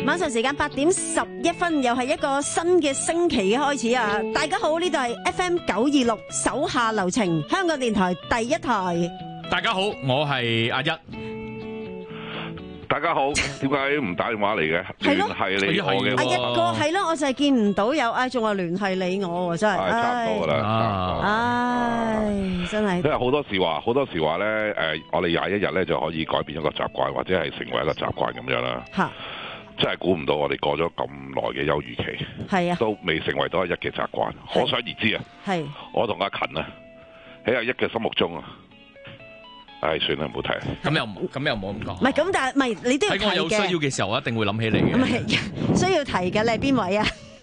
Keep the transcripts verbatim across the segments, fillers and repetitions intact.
晚上時間八點十一分，又係一個新嘅星期嘅開始啊！大家好，呢度係 F M 九二六手下留情，香港電台第一台。 大家好，我係阿一。 大家好，點解唔打電話嚟嘅？聯繫你我嘅。 阿一哥係咯，我就係見唔到有，唉，仲話聯繫你我真係， 差唔多噶啦， 唉，真係。 因為好多時話，好多時話咧，誒，我哋廿一日咧就可以改變一個習慣，或者係成為一個習慣咁樣啦。吓，真係估唔到我哋過咗咁耐嘅休漁期，係啊，都未成為到阿一嘅習慣。可想而知啊，係我同阿勤啊，喺阿一嘅心目中啊。唉，算啦，唔好提。 咁又唔，咁又冇咁講。 唔係咁，但係唔係你都要提嘅。 喺我有需要嘅時候，我一定會諗起你嘅。 唔係需要提嘅，你係邊位啊？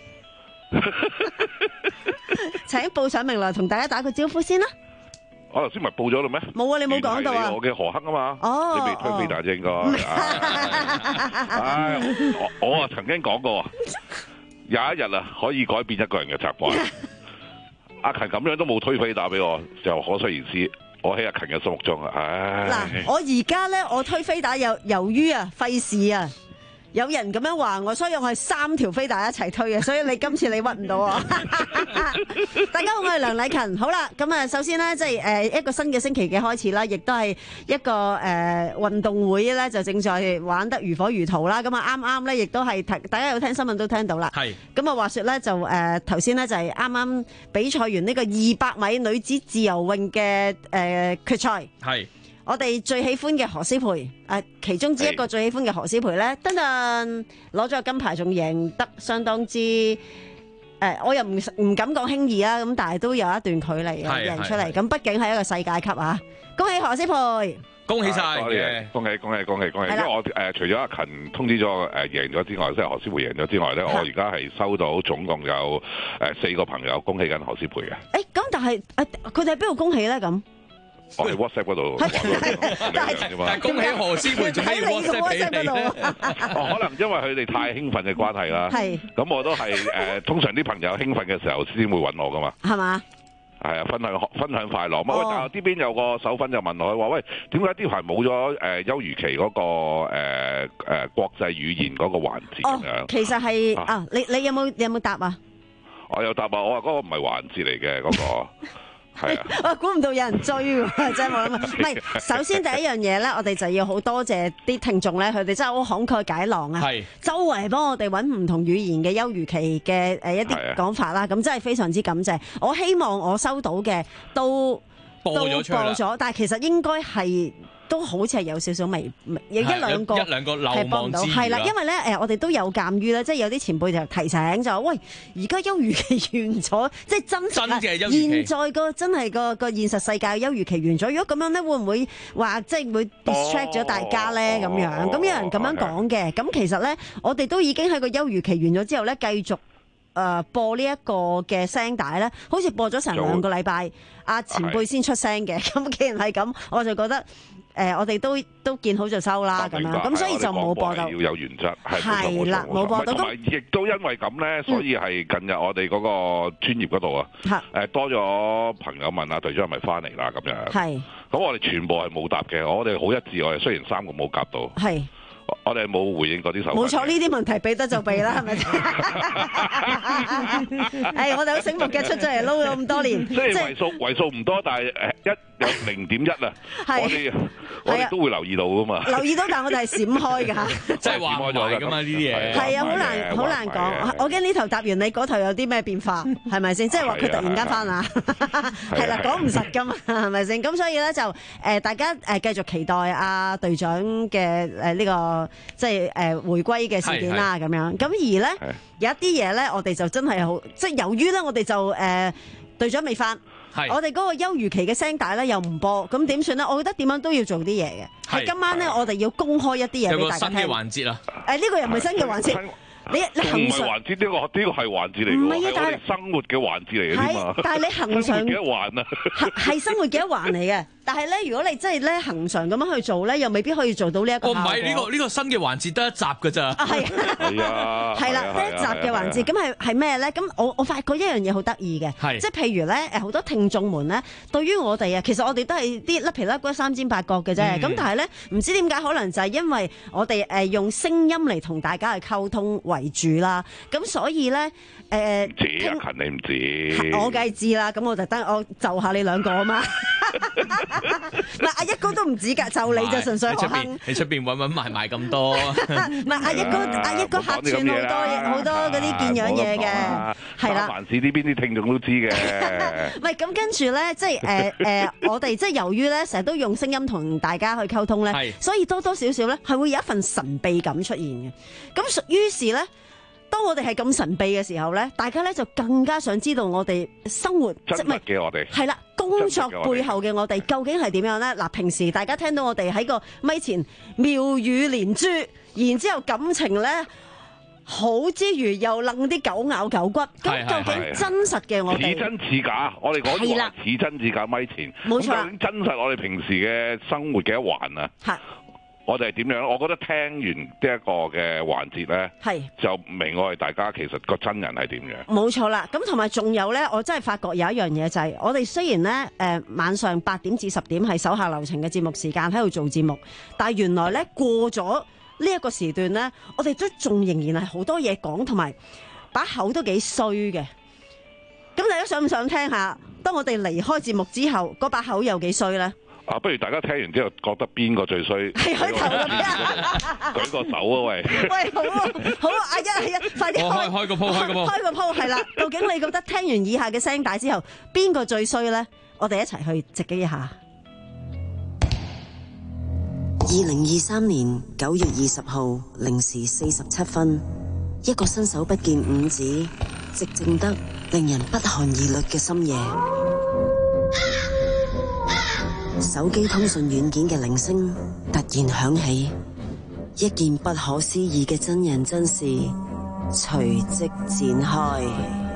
請報上名來同大家打個招呼先啦。 我頭先咪報咗啦咩？冇啊，你冇講到啊。我嘅何克啊嘛。哦。你未推飛大啫應該。唉，我我啊曾經講過，有一日啊可以改變一個人嘅習慣。阿勤咁樣都冇推飛打俾我，就可想而知。我喺阿勤嘅心目中啊，唉！ 嗱，我而家咧，我推飛打由由於啊，費事啊，有人咁樣話我，所以我係三條飛打一齊推嘅，所以你今次你屈唔到我。大家好，我係梁禮勤。好啦，咁啊，首先咧，即係誒一個新嘅星期嘅開始啦，亦都係一個誒運動會咧，就正在玩得如火如荼啦。咁啊，啱啱咧，亦都係大家有聽新聞都聽到啦。係。咁啊，話說咧，就誒頭先咧就係啱啱比賽完呢個二百米女子自由泳嘅誒決賽。係。我哋最喜歡嘅何詩蓓，誒其中之一個最喜歡嘅何詩蓓咧，噔噔攞咗個金牌，仲贏得相當之誒、呃，我又唔唔敢講輕易啦，咁但係都有一段距離啊，贏出嚟。咁畢竟係一個世界級啊！恭喜何詩蓓， 恭喜晒嘅，恭喜恭喜恭喜恭喜！因為我誒、呃、除咗阿勤通知咗誒、呃、贏咗之外，即係何詩蓓贏咗之外咧，我而家係收到總共有誒、呃、四個朋友恭喜緊何詩蓓嘅。誒咁但係誒佢哋喺邊度恭喜咧？咁？ 我喺 WhatsApp 嗰度， 但係恭喜何詩蓓仲喺 WhatsApp 俾你咧。 哦，可能因為佢哋太興奮嘅關係啦。係。咁我都係誒，通常啲朋友興奮嘅時候先會揾我噶嘛。係嘛？係啊，分享分享快樂。喂，但係呢邊有個手粉就問我話：喂，點解呢排冇咗誒休漁期嗰個誒誒國際語言嗰個環節咁樣？ 其實係啊，你你有冇有冇答啊？ 我有答啊，我話嗰個唔係環節嚟嘅嗰個。係啊！我估唔到有人追喎，真係冇諗。唔係，首先第一樣嘢咧，我哋就要好多謝啲聽眾咧，佢哋真係好慷慨解囊啊！係，周圍幫我哋揾唔同語言嘅休漁期嘅誒一啲講法啦，咁真係非常之感謝。我希望我收到嘅都播咗出嚟啦， 但係其實應該係。都好似係有少少微，有一兩個一兩個漏網之魚係啦，因為咧誒，我哋都有鑑於咧，即係有啲前輩就提醒就話：喂，而家休漁期完咗，即係真實真嘅休漁期。 現在個真係個個現實世界嘅休漁期完咗，如果咁樣咧，會唔會話即係會 distract 咗大家咧？咁樣咁有人咁樣講嘅，咁其實咧，我哋都已經喺個休漁期完咗之後咧，繼續誒播呢一個嘅聲帶咧，好似播咗成兩個禮拜，阿前輩先出聲嘅。咁既然係咁，我就覺得。誒、呃，我哋都都見好就收啦，咁樣，咁所以就冇播到。 要有原則， 係啦，冇播到。 同埋亦都因為咁咧，所以係近日我哋嗰個專業嗰度啊，誒、嗯、多咗朋友問啊，隊長係咪翻嚟啦？咁樣。係。咁我哋全部係冇答嘅，我哋好一致，我哋雖然三個冇夾到。係。我哋冇回應嗰啲手。冇錯，呢啲問題避得就避啦，係咪先？誒，我哋好醒目嘅，出咗嚟撈咗咁多年。即係為數為數唔多，但係誒一有零點一啊！我哋我哋都會留意到噶嘛。 留意到，但係我哋係閃開㗎嚇。 即係話開咗㗎嘛呢啲嘢。 係啊，好難好難講。我驚呢頭答完你，嗰頭有啲咩變化，係咪先？即係話佢突然間翻啊，係啦，講唔實㗎嘛，係咪先？咁所以咧就誒，大家誒繼續期待阿隊長嘅誒呢個。即係誒回歸嘅事件啦，咁樣咁而咧有一啲嘢咧，我哋就真係好，即係由於咧，我哋就誒隊長未翻，我哋嗰個休漁期嘅聲帶咧又唔播，咁點算咧？我覺得點樣都要做啲嘢嘅。係今晚咧，我哋要公開一啲嘢俾大家聽。 有個新嘅環節啦。 誒呢個又唔係新嘅環節。你你恒常唔係環節，呢個呢個係環節嚟嘅，係我哋生活嘅環節嚟嘅啫嘛。 但係你恒常生活嘅一環啊， 係係生活嘅一環嚟嘅。 但係咧，如果你真係咧恆常咁樣去做咧，又未必可以做到呢一個效果。 哦，唔係呢個呢個新嘅環節得一集㗎咋？ 啊，係係啊， 係啦，得一集嘅環節，咁係係咩咧？咁我我發覺一樣嘢好得意嘅， 係即係譬如咧誒好多聽眾們咧，對於我哋啊，其實我哋都係啲甩皮甩骨三尖八角嘅啫。咁、嗯、但係咧，唔知點解可能就係因為我哋誒用聲音嚟同大家去溝通為主啦。咁所以咧誒， 唔知阿勤你唔知， 我梗係知啦。咁我就等我就下你兩個啊嘛。唔係阿一哥都唔止㗎，就你就純粹何亨。 你出邊揾揾埋埋咁多。 唔係阿一哥，阿一哥客串好多嘢，好多嗰啲見樣嘢嘅，係啦。 凡事呢邊啲聽眾都知嘅。 唔係咁跟住咧，即係誒誒，我哋即係由於咧成日都用聲音同大家去溝通咧，所以多多少少咧係會有一份神秘感出現嘅。咁於是咧，當我哋係咁神秘嘅時候咧，大家咧就更加想知道我哋生活真實嘅我哋係啦，工作背後嘅我哋究竟係點樣咧？嗱，平時大家聽到我哋喺個咪前妙語連珠，然之後感情咧好之餘又楞啲狗咬狗骨，咁究竟真實嘅我哋似真似假？我哋講啲話似真似假咪前， 冇錯。 究竟真實我哋平時嘅生活嘅一環啊？係。我哋係點樣？我覺得聽完呢一個嘅環節咧，係就明我哋大家其實個真人係點樣。冇錯啦，咁同埋仲有咧，我真係發覺有一樣嘢就係、是，我哋雖然咧誒、呃、晚上八點至十點係手下留情嘅節目時間喺度做節目，但係原來咧過咗呢一個時段咧，我哋都仲仍然係好多嘢講，同埋把口都幾衰嘅。咁大家想唔想聽下？當我哋離開節目之後，嗰把口有幾衰咧？ 啊，不如大家聽完之後覺得邊個最衰？係開頭嗰啲啊！舉個手啊，喂！喂，好啊，好啊，阿一阿一，快啲開開個鋪，開個鋪， 開個鋪，係啦。究竟你覺得聽完以下嘅聲帶之後，邊個最衰咧？我哋一齊去直擊一下。 二零二三年九月二十號零時四十七分，一個伸手不見五指，寂靜得令人不寒而慄嘅深夜。手機通訊軟件嘅鈴聲突然響起，一件不可思議嘅真人真事隨即展開。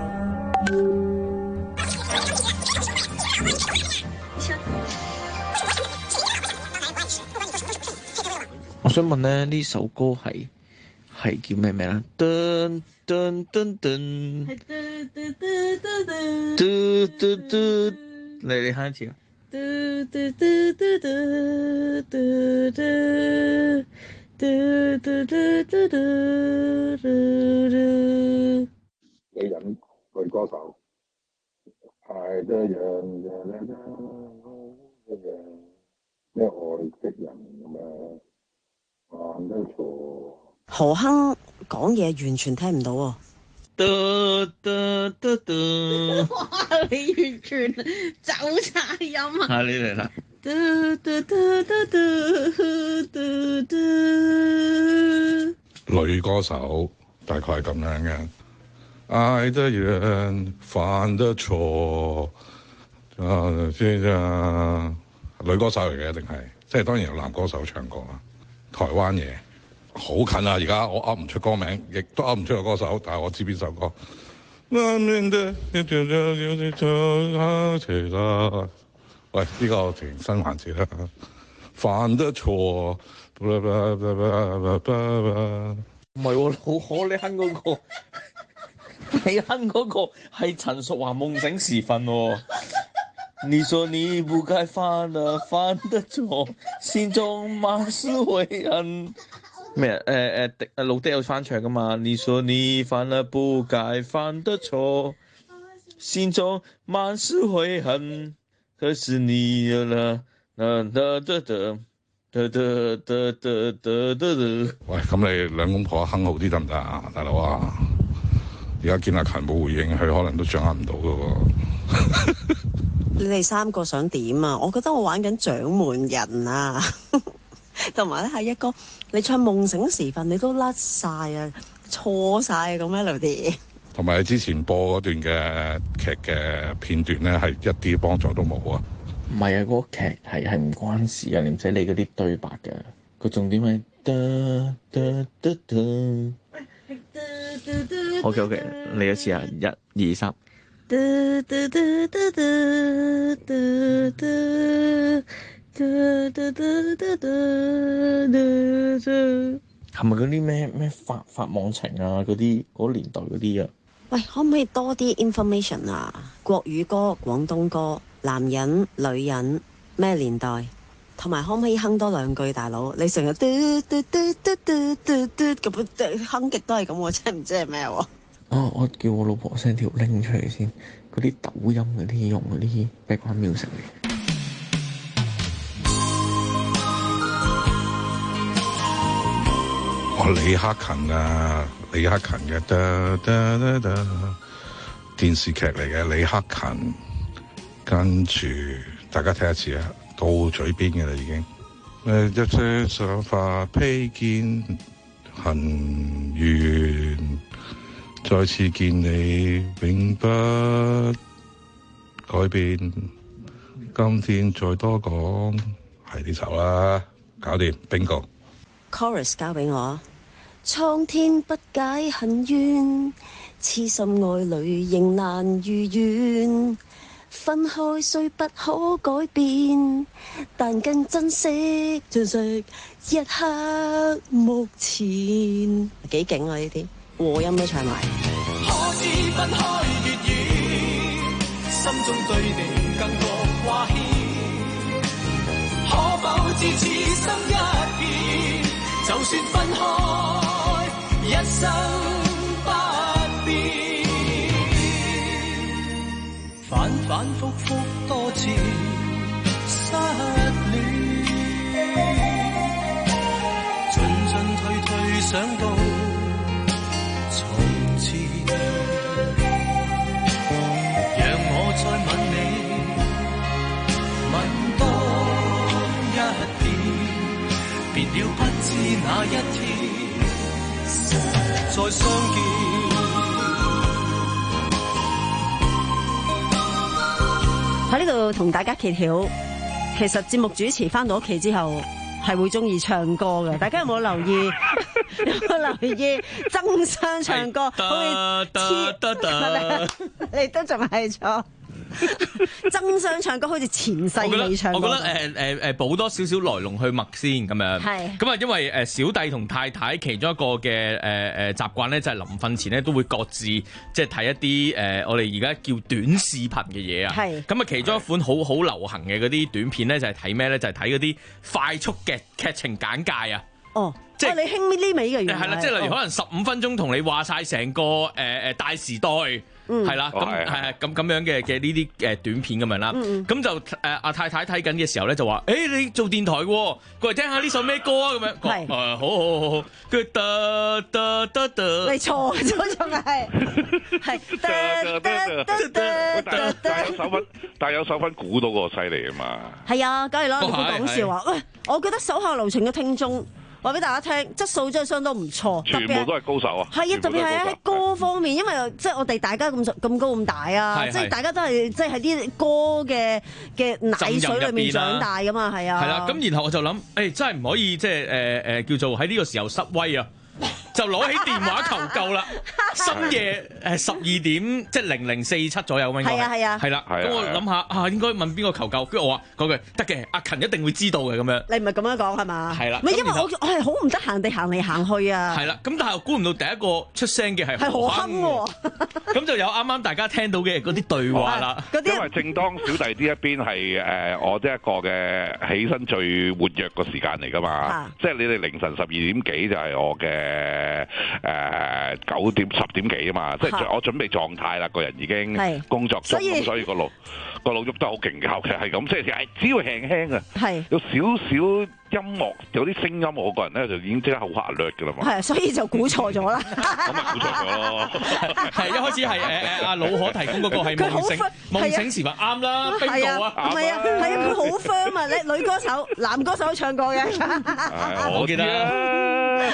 我想問咧，呢首歌係係叫咩名啊？噔噔噔噔，係嘟嘟嘟嘟嘟嘟嘟，你你喊一次啊！嘟嘟嘟嘟嘟嘟嘟嘟嘟嘟嘟嘟。 女人女歌手，係得人人人咩愛的人咁樣，犯得錯。 何亨講嘢完全聽唔到喎。 嘟嘟嘟嘟， 哇！你完全走晒音啊！ 啊，你嚟啦！ 嘟嘟嘟嘟嘟嘟嘟。 女歌手大概係咁樣嘅，愛的人犯得錯啊！先啊，女歌手嚟嘅一定係，即係當然有男歌手唱過啦，台灣嘢。好近啊！而家我噏唔出歌名，亦都噏唔出個歌手，但係我知邊首歌。喂，呢、這個情新環節啦，犯得錯。唔係喎，好可你哼嗰個，你哼嗰個係陳淑樺夢醒時分喎、哦。你說你不該犯的犯得錯，心中滿是悔恨。咩啊？誒誒，誒老爹有翻唱噶嘛？你說你犯了不該犯的錯，心中滿是悔恨，可是你啦啦啦啦啦啦啦啦啦。 喂，咁你兩公婆哼好啲得唔得啊，大佬啊？而家見阿勤冇回應，佢可能都掌握唔到噶喎。 你哋三個想點啊？我覺得我玩緊掌門人啊！同埋咧，係一哥，你唱夢醒時分，你都甩晒啊，錯晒個 melody。 同埋你之前播嗰段嘅劇嘅片段咧，係一啲幫助都冇啊。 唔係啊，嗰個劇係係唔關事啊，你唔使理嗰啲對白嘅。個重點係得得得得。OK OK，嚟一次啊，一二三。 嘟嘟嘟嘟嘟嘟嘟嘟嘟嘟嘟嘟。 係咪嗰啲咩咩法法網情啊？嗰啲嗰年代嗰啲啊？ 喂，可唔可以多啲 information 啊？國語歌、廣東歌、男人、女人咩年代？同埋可唔可以哼多兩句，大佬？你成日嘟嘟嘟嘟嘟嘟嘟咁哼極都係咁，我真係唔知係咩喎。 啊！我叫我老婆 send 條 link 出嚟先，嗰啲抖音嗰啲用嗰啲 background music 嚟。 我李克勤啊，李克勤嘅得得得得電視劇嚟嘅李克勤，跟住大家睇一次啊，到嘴邊嘅啦已經。誒一些想法披肩恨怨，再次見你永不改變。今天再多講係呢首啦，搞掂 bingo。 Chorus 交俾我。蒼天不解恨怨，痴心愛侶仍難如願。分開雖不可改變，但更珍惜珍惜一刻目前。幾勁啊！呢啲和音都唱埋。 可知分開越遠，心中對你更覺掛牽。可否知此心一變，就算分開一生不變。反反覆覆多次失戀，進進退退想到從前，讓我再吻你，吻多一遍，別了不知哪一天再相見。 喺呢度同大家揭曉，其實節目主持翻到屋企之後係會中意唱歌嘅。大家有冇留意？有冇留意爭相唱歌？好似黐你都仲係錯。爭相唱歌好似前世未唱過。 我覺得誒誒誒補多少少來龍去脈先咁樣。係。咁啊，因為誒小弟同太太其中一個嘅誒誒習慣咧，就係臨瞓前咧都會各自即係睇一啲誒、呃、我哋而家叫短視頻嘅嘢啊。係。咁啊，其中一款好好流行嘅嗰啲短片咧，就係睇咩咧？就係睇嗰啲快速嘅劇情簡介啊。哦。即係、哦、你興呢味嘅嘢。係啦，即係例如可能十五分鐘同你話晒成個誒誒、呃、大時代。嗯，係啦，咁係係咁咁樣嘅嘅呢啲誒短片咁樣啦，咁、嗯、就誒阿太太睇緊嘅時候咧就話，誒、欸、你做電台喎，過嚟聽下呢首咩歌啊咁樣，係，誒、呃、好好好好，跟住得得得得，你錯咗仲係，係得得得得， 但有手分，但有手分估到個犀利啊嘛， 係啊，梗係啦，你唔好講笑啊，喂，我覺得手下留情嘅聽眾。話俾大家聽，質素真係相當唔錯， 全部都係高手啊！ 係啊，特別係喺歌方面，因為即係我哋大家咁咁高咁大啊，即係大家都係即係喺啲歌嘅嘅奶水裏面長大噶嘛，係啊。係啦， 咁然後我就諗，誒、欸、真係唔可以即係誒誒叫做喺呢個時候失威啊！就攞起電話求救啦！深夜誒十二點，即係零零四七左右應該係啊係啊係啦。咁我諗下啊，應該問邊個求救？跟住我話嗰句得嘅，阿勤一定會知道嘅咁樣。 你唔係咁樣講係嘛？係啦。唔係因為我我係好唔得閒地行嚟行去啊。 係啦。咁但係估唔到第一個出聲嘅係係何鏗喎。 咁就有啱啱大家聽到嘅嗰啲對話啦。 因為正當小弟呢一邊係誒我呢一個嘅起身最活躍個時間嚟㗎嘛。即係你哋凌晨十二點幾就係我嘅。誒誒九點十點幾啊嘛，即係我準備狀態啦，個人已經工作中，咁所以個腦個腦喐得好勁嘅，其實係咁，即係只要輕輕啊，有少少音樂，有啲聲音，我個人咧就已經即刻好嚇略嘅啦嘛。 係，所以就估錯咗啦。 咁咪估錯咗咯。 係一開始係誒誒阿老可提供嗰個係夢醒夢醒時分啱啦，邊個啊？ 唔係啊，係啊，佢好 firm 啊！你女歌手、男歌手都唱過嘅。 我記得。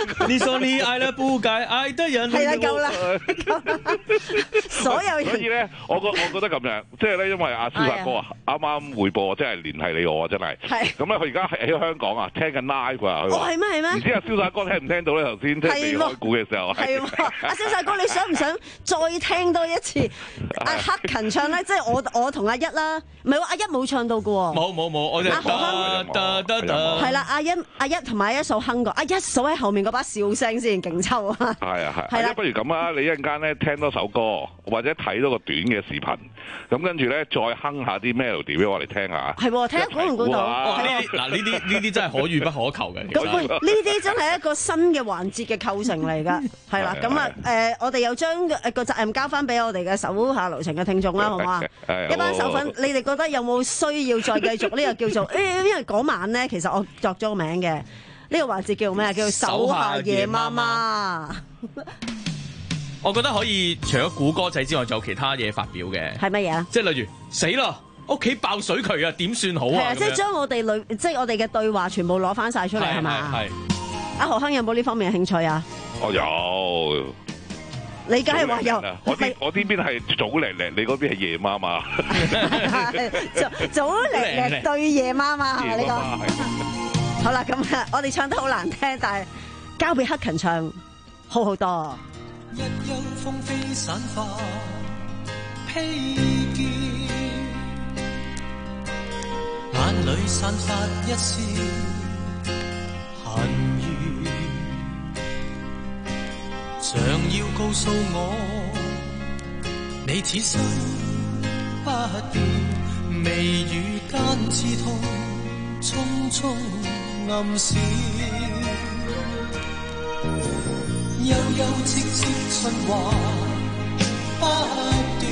你說你愛了不該愛的人。 係啦，夠啦，所有人。 所以咧，我覺我覺得咁樣，即係咧，因為阿蕭澤哥啊，啱啱匯報，即係聯繫你我啊，真係。係。咁咧，佢而家喺香港啊，聽緊 live 啊，佢話。哦，係咩係咩？唔知阿蕭澤哥聽唔聽到咧？頭先即係未開估嘅時候。 係喎，阿蕭澤哥，你想唔想再聽多一次阿克勤唱咧？即係我我同阿一啦，唔係喎，阿一冇唱到嘅喎。 冇冇冇，我哋阿何亨。係啦，阿一阿一同埋阿一數哼過，阿一數喺後面嗰把笑聲先勁抽啊！ 係啊係，係啦，不如咁啊，你一陣間咧聽多首歌，或者睇多個短嘅視頻，咁跟住咧再哼下啲 melody 俾我哋聽下。 係喎，睇下估唔估到？ 嗱呢啲呢啲真係可遇不可求嘅。 咁喂，呢啲真係一個新嘅環節嘅構成嚟㗎，係啦。咁啊誒，我哋又將個責任交翻俾我哋嘅手下留情嘅聽眾啦，好唔好啊？一班手粉，你哋覺得有冇需要再繼續呢個叫做誒？因為嗰晚咧，其實我作咗個名嘅。呢個環節叫咩？叫手下夜媽媽。 我覺得可以除咗估歌仔之外，仲有其他嘢發表嘅。 係乜嘢啊？ 即係例如死啦，屋企爆水渠啊，點算好啊？係啊， 即係將我哋類，即係我哋嘅對話全部攞翻晒出嚟，係嘛？係。阿何亨有冇呢方面嘅興趣啊？ 我有。 你梗係話有。 我啲我呢邊係早靚靚，你嗰邊係夜媽媽。 早早靚靚對夜媽媽係咪呢個？好啦，咁啊，我哋唱得好難聽，但係交俾克勤唱好好多。 一休風飛散花披肩，眼裏散發一絲恨怨，想要告訴我，你此生不變，眉宇間刺痛，匆匆暗示，悠悠戚戚春話不斷，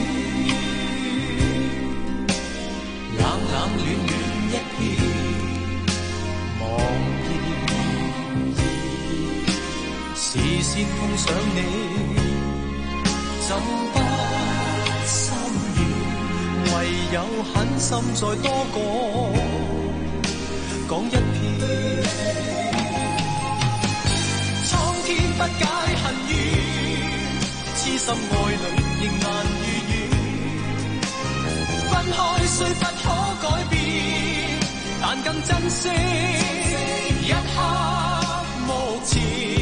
冷冷暖暖一片茫然，視線碰上你，怎不心軟？唯有狠心再多講講一遍。不解恨怨，痴心愛侶仍難如願，分開雖不可改變，但更珍惜一刻目前。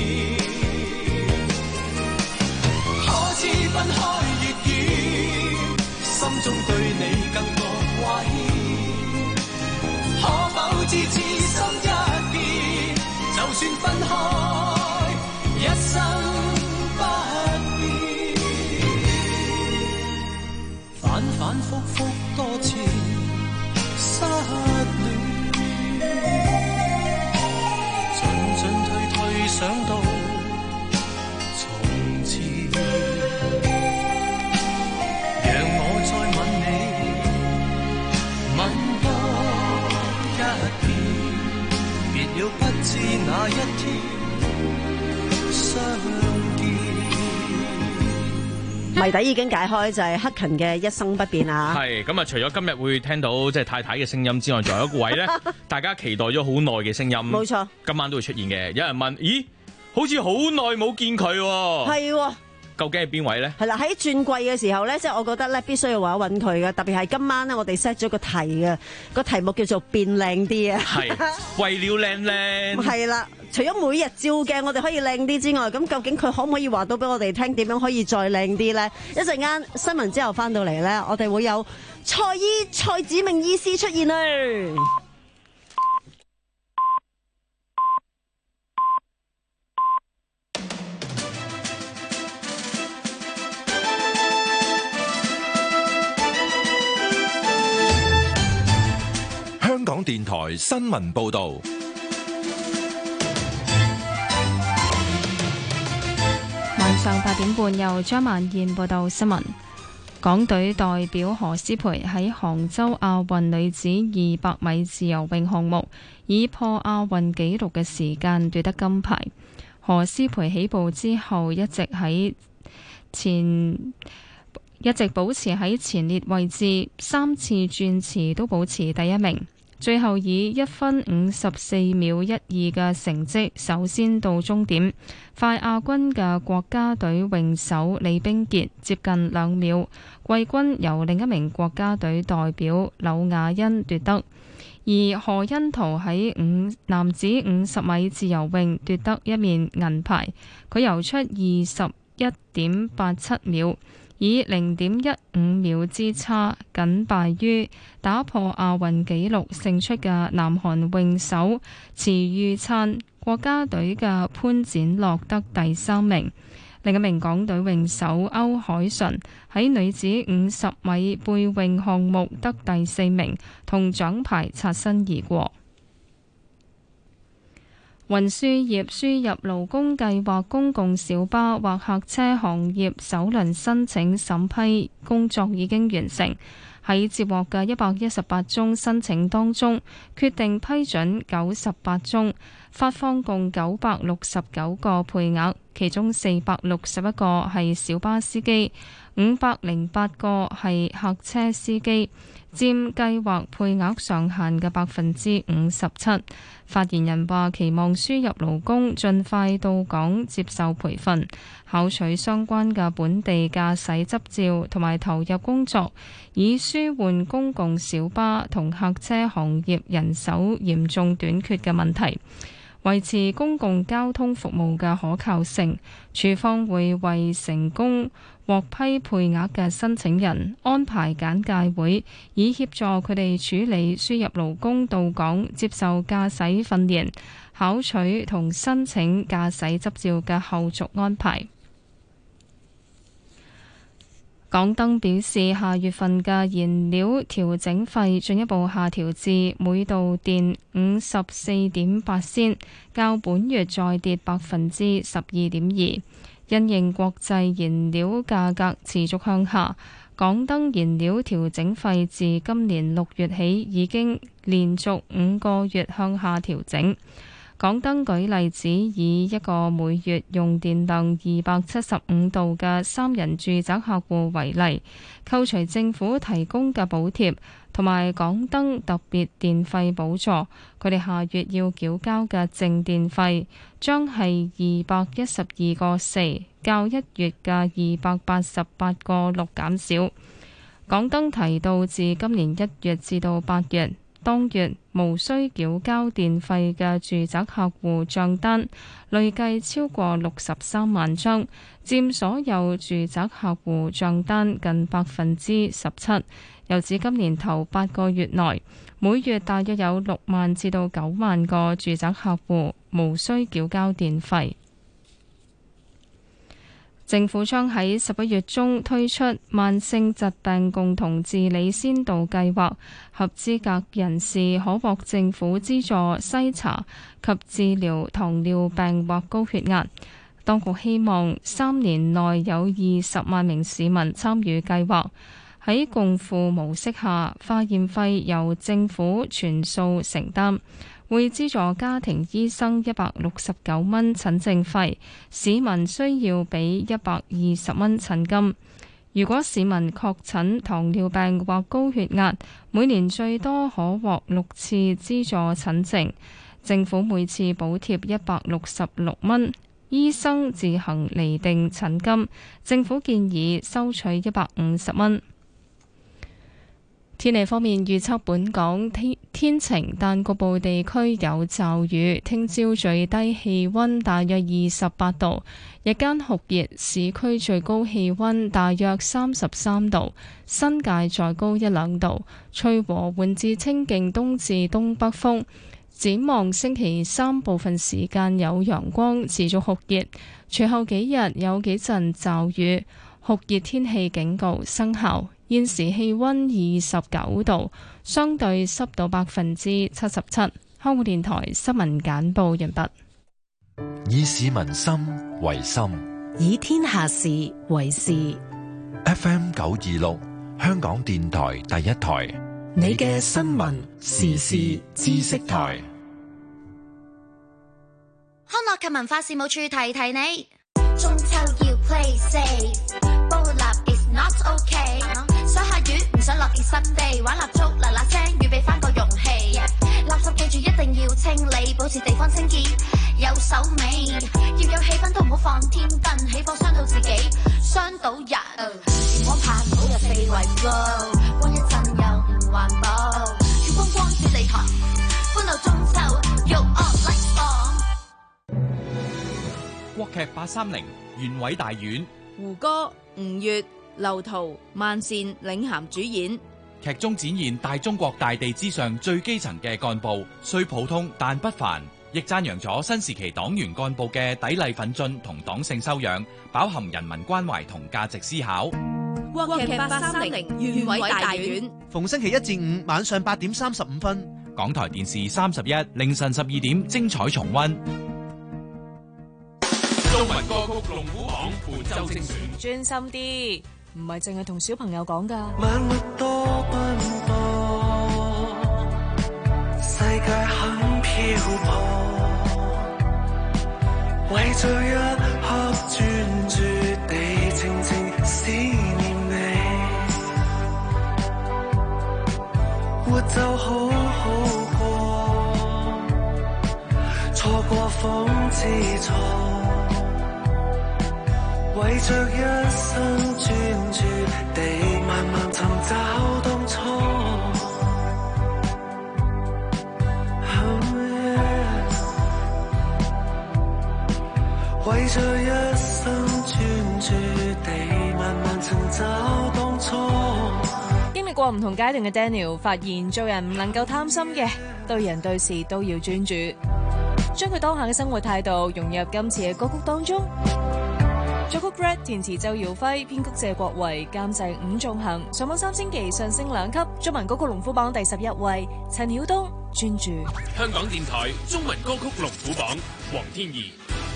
可知分開越遠，心中對你更多掛牽，可否知此心一變，就算分開一生不變，反反覆覆多次失戀，進進退退想到從前，讓我再吻你，吻多一遍，別了不知哪一天謎底已經解開，就係克勤嘅一生不變啊！ 係咁啊！除咗今日會聽到即係太太嘅聲音之外，仲有一個位咧，大家期待咗好耐嘅聲音， 冇錯， 今晚都會出現嘅。有人問：咦，好似好耐冇見佢喎？ 係喎。 究竟係邊位咧？ 係啦，喺轉季嘅時候咧，即係我覺得咧，必須要揾一揾佢嘅。特別係今晚咧，我哋 set 咗個題嘅，個題目叫做變靚啲啊。 係為了靚靚。 係啦，除咗每日照鏡我哋可以靚啲之外，咁究竟佢可唔可以話到俾我哋聽點樣可以再靚啲咧？一陣間新聞之後翻到嚟咧，我哋會有蔡醫蔡子明醫師出現啦。 香港電台新聞報道， 晚上八點半由張萬燕報道新聞。港隊代表何詩蓓喺杭州亞運女子二百米自由泳項目以破亞運紀錄嘅時間奪得金牌。何詩蓓起步之後一直喺前一直保持喺前列位置，三次轉池都保持第一名。 最後以一分五十四秒一二嘅成績首先到終點。快亞軍嘅國家隊泳手李冰潔接近兩秒，季軍由另一名國家隊代表柳雅欣奪得。而何甄陶喺五男子五十米自由泳奪得一面銀牌，佢游出二十一點八七秒，以零點一五秒之差僅敗於打破亞運紀錄勝出嘅南韓泳手池裕燦，國家隊嘅潘展樂得第三名。另一名港隊泳手歐鎧淳喺女子五十米背泳項目得第四名，同獎牌擦身而過。運輸業輸入勞工計劃公共小巴或客車行業首輪申請審批工作已經完成。喺接獲嘅一百一十八宗申請當中，決定批准九十八宗，發放共九百六十九個配額，其中四百六十一個係小巴司機，五百零八個係客車司機，佔計劃配額上限嘅百分之五十七。發言人話：期望輸入勞工盡快到港接受培訓，考取相關嘅本地駕駛執照同埋投入工作，以舒緩公共小巴同客車行業人手嚴重短缺嘅問題，維持公共交通服務嘅可靠性。處方會為成功獲批配額嘅申請人安排簡介會，以協助佢哋處理輸入勞工到港接受駕駛訓練、考取同申請駕駛執照嘅後續安排。港燈表示，下月份嘅燃料調整費進一步下調至每度電五十四點八仙，較本月再跌百分之十二點二。因應國際燃料價格持續向下，港燈燃料調整費自今年六月起已經連續五個月向下調整。港燈舉例子，以一個每月用電量二百七十五度嘅三人住宅客戶為例，扣除政府提供嘅補貼同埋港燈特別電費補助，佢哋下月要繳交嘅淨電費將係二百一十二個四，較一月嘅二百八十八個六減少。港燈提到，自今年一月至到八月，當月無需繳交電費嘅住宅客戶帳單累計超過六十三萬張，佔所有住宅客戶帳單近百分之十七。又指今年頭八個月內，每月大約有六萬至到九萬個住宅客戶無需繳交電費。政府將喺十一月中推出慢性疾病共同治理先導計劃，合資格人士可獲政府資助篩查及治療糖尿病或高血壓。當局希望三年內有二十萬名市民參與計劃。喺共付模式下，化驗費由政府全數承擔，會資助家庭醫生一百六十九蚊診症費，市民需要俾一百二十蚊診金。如果市民確診糖尿病或高血壓，每年最多可獲六次資助診症，政府每次補貼一百六十六蚊，醫生自行釐定診金，政府建議收取一百五十蚊。天氣方面，預測本港天天晴，但局部地區有驟雨。聽朝最低氣溫大約二十八度，日間酷熱，市區最高氣溫大約三十三度，新界再高一兩度。吹和緩至清勁東至東北風。展望星期三部分時間有陽光，持續酷熱，隨後幾日有幾陣驟雨，酷熱天氣警告生效。現時氣溫二十九度，相對濕度百分之七十七。香港電台新聞簡報完畢。 以市民心為心， 以天下事為事。 F M 九二六，香港電台第一台， 你嘅新聞時事知識台。 康樂及文化事務處提提你，中秋要 play safe，煲蠟 is not okay。水下月想落結新地玩蠟燭，嗱嗱聲預備返個容器。垃圾記住一定要清理，保持地方清潔有手尾。要有氣氛都唔好放天燈，起火傷到自己，傷到人。陽光拍到入四圍 flow， 光一陣又唔環保。月光光照地台，歡樂中秋欲惡禮放。 國劇八三零，縣委大院， 胡歌、吳越、劉濤、萬茜領銜主演。 劇中展現大中國大地之上最基層嘅幹部，雖普通但不凡，亦讚揚咗新時期黨員幹部嘅砥礪奮進同黨性修養，飽含人民關懷同價值思考。 國劇八三零，縣委大院， 逢星期一至五晚上八點三十五分， 港台電視三十一，凌晨十二點精彩重溫。 中文歌曲龍虎榜本周精選， 專心啲，唔係淨係同小朋友講㗎。 晚活多奔波，世界很漂泊，為咗一刻專注地靜靜思念你，活就好好過，錯過方知錯。為着一生專注地慢慢尋找當初， oh yeah. 為着一生專注地慢慢尋找當初。 經歷過唔同階段嘅 Daniel 發現做人唔能夠貪心嘅，對人對事都要專注，將佢當下嘅生活態度融入今次嘅歌曲當中。作曲 Brad， 填詞周耀輝，編曲謝國維，監製伍仲衡。上網三星期上升兩級，中文歌曲龍虎榜第十一位，陳曉東專注。 香港電台中文歌曲龍虎榜，黃天怡。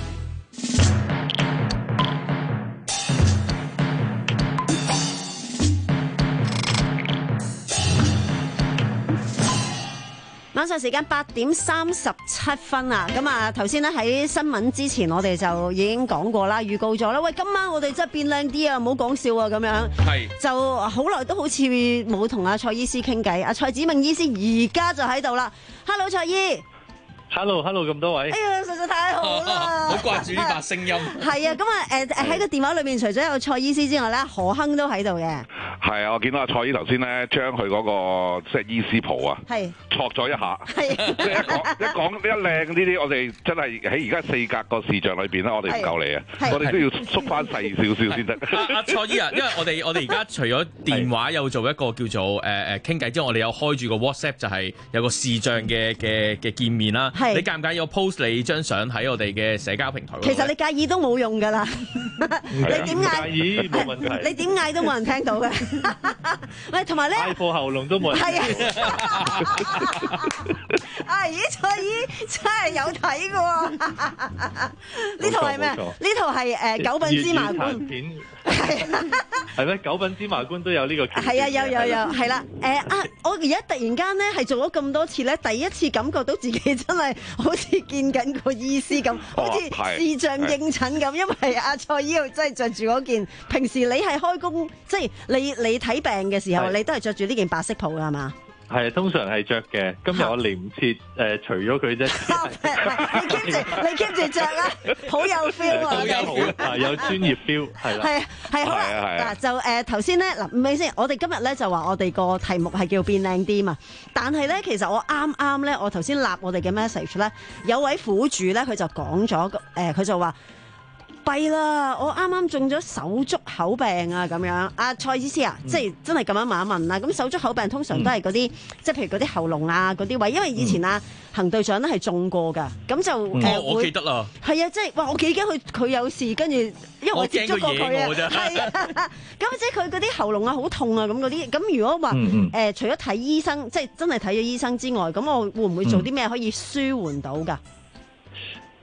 晚上時間八點三十七分啊！咁啊，頭先咧喺新聞之前，我哋就已經講過啦，預告咗啦。喂，今晚我哋真係變靚啲啊！唔好講笑啊，咁樣係就好耐都好似冇同阿蔡醫師傾偈。阿蔡子明醫師而家就喺度啦。Hello， 蔡醫。 Hello，Hello， 咁多位。 哎呀，實在太好啦！ 好掛住呢把聲音。係啊，咁啊，誒誒喺個電話裏面，除咗有蔡醫師之外咧，何亨都喺度嘅。 係啊，我見到阿蔡醫頭先咧，將佢嗰個即係醫師袍啊，係戳咗一下。係，即係一講一講一靚呢啲，我哋真係喺而家四格個視像裏邊咧，我哋唔夠你啊，我哋都要縮翻細少少先得。 阿蔡醫啊，因為我哋我哋而家除咗電話有做一個叫做誒誒傾偈之外，我哋有開住個 WhatsApp 就係有個視像嘅嘅嘅見面啦。你介唔介意我 post 你張相喺我哋嘅社交平台？ 其實你介意都冇用㗎啦，你點嗌？ 介意冇問題。 你點嗌都冇人聽到嘅。喂，同埋咧， 嗌破喉嚨都冇人。係啊。啊！咦，蔡醫真係有睇㗎喎。呢套係咩？呢套係誒九品芝麻官。 片係啊。係咩？九品芝麻官都有呢個。 係啊，有有有，係啦。誒啊！我而家突然間咧係做咗咁多次咧，第一次感覺到自己真係好似見緊個醫師咁，好似視像應診咁。因為阿蔡醫又真係着住嗰件，平時你係開工，即係你你睇病嘅時候，你都係着住呢件白色袍㗎係嘛？ 係，通常係着嘅。今日我嚟唔切誒，除咗佢啫。 你 keep 住，你 keep 住着啦，好有 feel 啊！ 好有好，有專業 feel， 係啦。 係係好啦，嗱就誒頭先咧嗱，唔係先，我哋今日咧就話我哋個題目係叫變靚啲嘛。但係咧，其實我啱啱咧，我頭先立我哋嘅 message 咧，有位苦主咧，佢就講咗誒，佢就話。弊啦！我啱啱中咗手足口病啊，咁樣。阿蔡醫師啊，嗯、即係真係咁樣問一問啦。咁手足口病通常都係嗰啲，嗯、即係譬如嗰啲喉嚨啊嗰啲位，因為以前啊，彭隊長咧係中過㗎，咁就誒、嗯呃、 我記得啦。係啊，即係哇！我幾驚佢佢有事，跟住因為我接觸過佢啊。係啊，咁即係佢嗰啲喉嚨啊好痛啊咁嗰啲。咁如果話誒、嗯呃，除咗睇醫生，即係真係睇咗醫生之外，咁我會唔會做啲咩可以舒緩到㗎？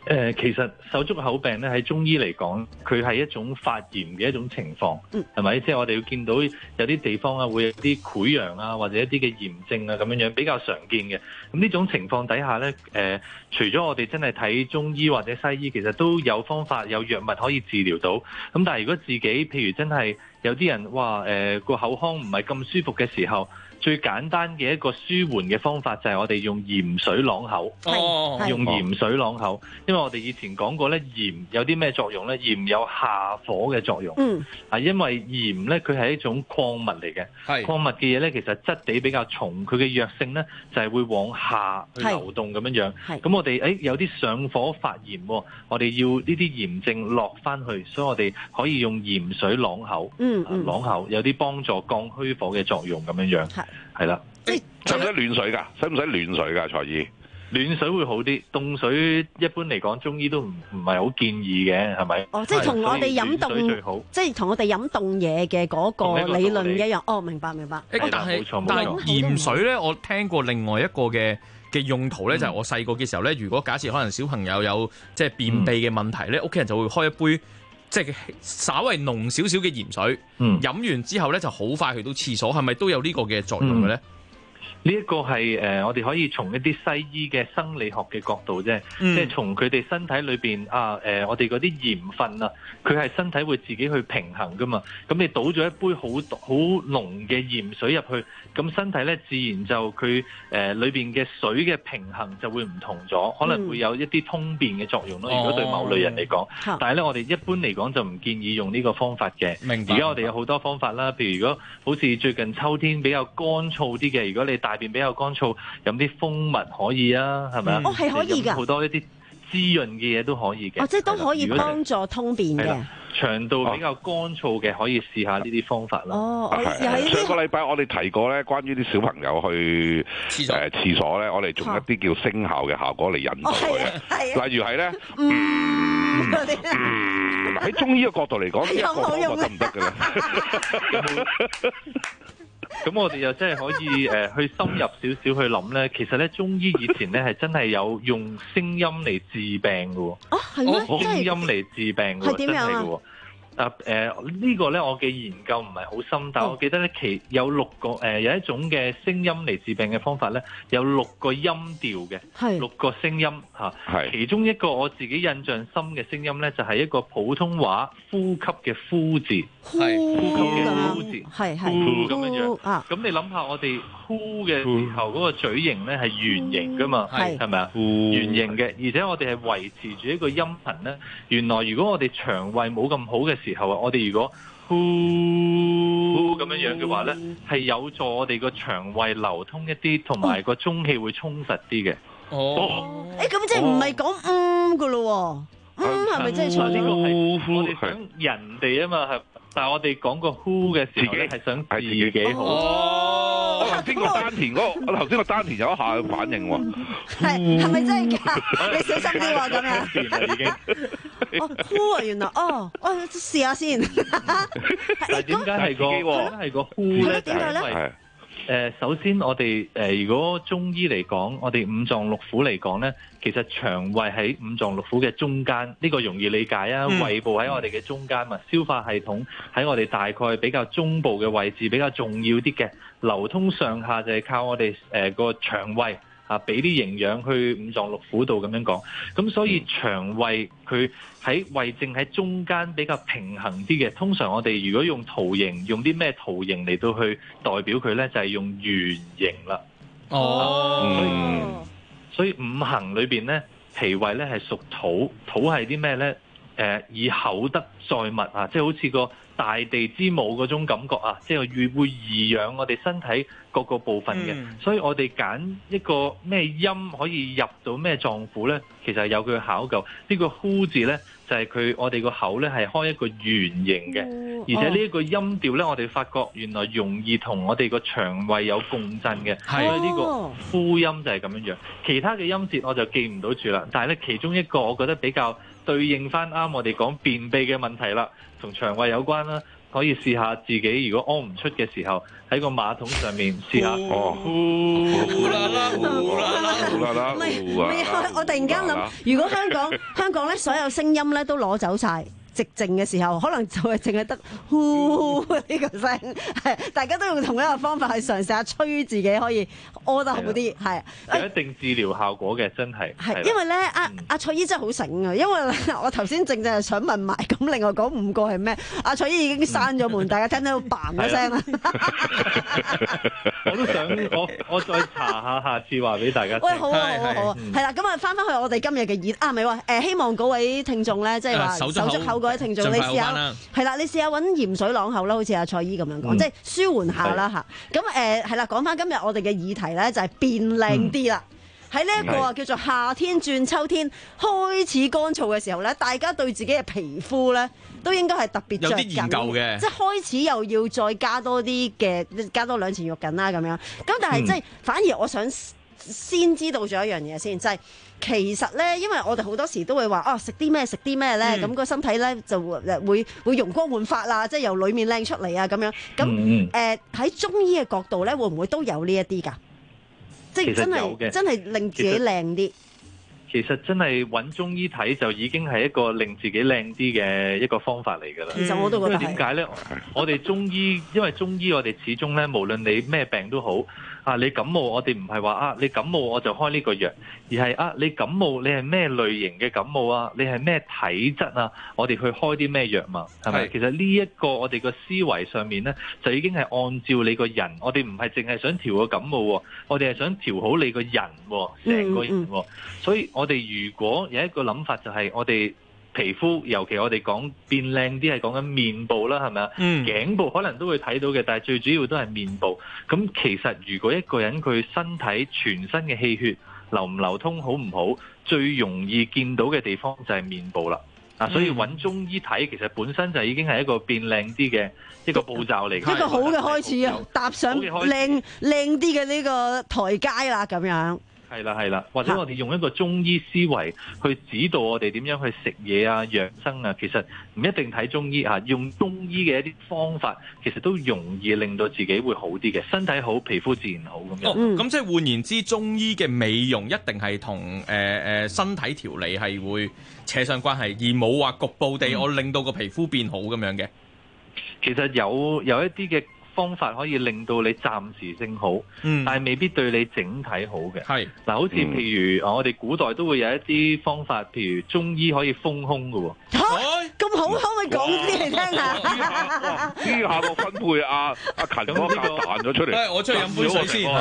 誒、呃，其實手足口病咧喺中醫嚟講，佢係一種發炎嘅一種情況，係咪、嗯？即係我哋要見到有啲地方啊，會有啲潰瘍啊，或者一啲嘅炎症啊咁樣樣比較常見嘅。咁呢種情況底下咧，誒、呃，除咗我哋真係睇中醫或者西醫，其實都有方法有藥物可以治療到。咁但係如果自己譬如真係有啲人話誒個口腔唔係咁舒服嘅時候，最簡單嘅一個舒緩嘅方法就係我哋用鹽水啷口， 哦、 用鹽水啷口，因為我哋以前講過咧，鹽有啲咩作用咧？鹽有下火嘅作用，嗯，啊，因為鹽咧佢係一種礦物嚟嘅，係礦物嘅嘢咧，其實質地比較重，佢嘅藥性咧就係會往下去流動咁樣樣，係，咁我哋誒有啲上火發炎，我哋要呢啲炎症落翻去，所以我哋可以用鹽水啷口，嗯嗯，啷口有啲幫助降虛火嘅作用咁樣樣。係啦， 使唔使暖水㗎？使唔使暖水㗎？蔡醫， 暖水會好啲，凍水一般嚟講，中醫都唔唔係好建議嘅，係咪？ 哦，即係同我哋飲凍，即係同我哋飲凍嘢嘅嗰個理論一樣。哦，明白明白。 但係但係鹽水咧，我聽過另外一個嘅嘅用途咧，就係我細個嘅時候咧，如果假設可能小朋友有即係便秘嘅問題咧，屋企人就會開一杯。即係稍微濃少少嘅鹽水，嗯、飲完之後咧就好快去到廁所，係咪都有呢個嘅作用嘅咧？ 呢一個係誒，我哋可以從一啲西醫嘅生理學嘅角度啫，嗯、即係從佢哋身體裏邊啊誒，我哋嗰啲鹽分啊，佢係身體會自己去平衡噶嘛。咁你倒咗一杯好好濃嘅鹽水入去，咁身體咧自然就佢誒裏邊嘅水嘅平衡就會唔同咗，可能會有一啲通便嘅作用咯。嗯、如果對某類人嚟講，哦、但係咧我哋一般嚟講就唔建議用呢個方法嘅。明白。而家我哋有好多方法啦，譬如如果好似最近秋天比較乾燥啲嘅，如果你大便比較乾燥，飲啲蜂蜜可以啊，係咪啊？ 哦，係可以㗎。 好多一啲滋潤嘅嘢都可以嘅。 哦，即係都可以幫助通便嘅。 腸道比較乾燥嘅，可以試下呢啲方法啦。 哦， 係。上個禮拜我哋提過咧，關於啲小朋友去誒廁所咧，我哋用一啲叫聲效嘅效果嚟引導佢嘅。例如係咧，嗯，喺中醫嘅角度嚟講，呢一個方法得唔得嘅咧？ 咁我哋又真係可以誒、呃、去深入少少去諗咧，其實咧中醫以前咧係真係有用聲音嚟治病嘅喎。 哦，係咩？ 聲音嚟治病嘅喎，真係嘅喎。啊誒、呃這個、呢個咧我嘅研究唔係好深，但係我記得咧其有六個誒、呃、有一種嘅聲音嚟治病嘅方法咧，有六個音調嘅，係六個聲音嚇。係其中一個我自己印象深嘅聲音咧，就係、是、一個普通話呼吸嘅呼字，係呼吸嘅呼字，係係呼咁樣樣啊。咁你諗下，我哋呼嘅時候嗰個嘴型咧係圓形噶嘛，係係咪啊？圓形嘅，而且我哋係維持住一個音頻咧。原來如果我哋腸胃冇咁好嘅時候啊，我哋如果呼咁樣樣嘅話咧，係有助我哋個腸胃流通一啲，同埋個中氣會充實啲嘅。 哦，誒咁即係唔係講嗯嘅咯？嗯係咪真係錯？ 呢個係我哋想人哋啊嘛，係，但係我哋講個呼嘅時候咧，係想自己好。 我頭先個丹田嗰個，我頭先個丹田有一下反應喎。 係係咪真係㗎？你小心啲喎，咁樣。已經。哦，呼啊，原來哦，我試下先。 但係點解係個點解係個呼咧？點解咧？誒，首先我哋誒，如果中醫嚟講，我哋五臟六腑嚟講咧，其實腸胃喺五臟六腑嘅中間，呢個容易理解啊。胃部喺我哋嘅中間嘛，消化系統喺我哋大概比較中部嘅位置，比較重要啲嘅，流通上下就係靠我哋誒個腸胃。啊！俾啲營養去五臟六腑度咁樣講，咁所以腸胃佢喺胃正喺中間比較平衡啲嘅。通常我哋如果用圖形，用啲咩圖形嚟到去代表佢咧，就係用圓形啦。哦，所以五行裏邊咧，脾胃咧係屬土，土係啲咩咧？誒，以厚德載物啊，即係好似個大地之母嗰種感覺啊，即係會會頤養我哋身體各個部分嘅，嗯、所以我哋揀一個咩音可以入到咩臟腑咧，其實係有佢嘅考究。呢、這個呼字咧，就係、是、佢我哋個口咧係開一個圓形嘅，哦、而且呢一個音調咧，我哋發覺原來容易同我哋個腸胃有共振嘅，所以呢個呼音就係咁樣樣。其他嘅音節我就記唔到住啦，但係咧其中一個我覺得比較對應翻啱我哋講便秘嘅問題啦，同腸胃有關啦。 可以試下自己，如果屙唔出嘅時候，喺個馬桶上面試下。哦， 呼啦啦，呼啦啦，呼啦啦，唔係，我我突然間諗，如果香港香港咧所有聲音咧都攞走晒。寂靜嘅時候，可能就係淨係得呼呢個聲，係大家都用同一個方法去嘗試下吹自己可以屙得好啲，係有一定治療效果嘅，真係。 係因為咧，阿阿蔡姨真係好醒啊！因為我頭先正正係想問埋，咁另外嗰五個係咩？阿蔡姨已經閂咗門，大家聽到嘭一聲啦。 我都想我我再查下，下次話俾大家聽。 喂，好啊，好啊，好啊，係啦，咁啊，翻返去我哋今日嘅議啊，唔係話誒，希望嗰位聽眾咧，即係話手足口。各位聽眾，你試下係啦，你試下揾鹽水朗口啦，好似阿蔡姨咁樣講，嗯、即係舒緩下啦嚇。咁誒係啦，講翻今日我哋嘅議題咧，就係變靚啲啦。喺呢一個啊叫做夏天轉秋天開始乾燥嘅時候咧，大家對自己嘅皮膚咧都應該係特別著緊，有啲研究嘅，即係開始又要再加多啲嘅，加多兩錢肉緊啦咁樣。咁但係即係反而我想先知道咗一樣嘢先，就係、是。其實咧，因為我哋好多時都會話啊，食啲咩食啲咩咧，咁個、嗯、身體咧就會會會容光煥發啦，即係由裡面靚出嚟啊咁樣。咁誒喺中醫嘅角度咧，會唔會都有呢一啲㗎？即係真係真係令自己靚啲。 其實真係揾中醫睇就已經係一個令自己靚啲嘅一個方法嚟㗎啦。 其實我都覺得係。 點解咧？我哋中醫，因為中醫我哋始終咧，無論你咩病都好。啊！你感冒，我哋唔係話啊，你感冒我就開呢個藥，而係啊，你感冒你係咩類型嘅感冒啊？你係咩體質啊？我哋去開啲咩藥嘛？係咪？其實呢一個我哋個思維上面咧，就已經係按照你個人，我哋唔係淨係想調個感冒喎，我哋係想調好你個人喎，成個人喎。所以我哋如果有一個諗法，就係我哋。皮膚，尤其我哋講變靚啲係講緊面部啦，係咪啊？嗯、頸部可能都會睇到嘅，但係最主要都係面部。咁其實如果一個人佢身體全身嘅氣血流唔流通好唔好，最容易見到嘅地方就係面部啦。啊、嗯，所以揾中醫睇其實本身就已經係一個變靚啲嘅一個步驟嚟嘅， 一個好嘅開始啊，踏上靚靚啲嘅呢個台階啦，咁樣。 係啦，係啦，或者我哋用一個中醫思維去指導我哋點樣去食嘢啊、養生啊，其實唔一定睇中醫啊，用中醫嘅一啲方法，其實都容易令到自己會好啲嘅，身體好，皮膚自然好咁樣。 哦，咁即係換言之，中醫嘅美容一定係同誒誒身體調理係會扯上關係，而冇話局部地我令到個皮膚變好咁樣嘅。 其實有有一啲嘅方法可以令到你暫時性好，嗯、但係未必對你整體好嘅。係嗱，好似譬如、嗯、我哋古代都會有一啲方法，譬如中醫可以豐胸嘅喎。 嚇、啊，咁好，可唔可以講啲嚟聽下？ 呢下個分配阿阿勤嗰架彈咗出嚟。 我出去飲杯水先。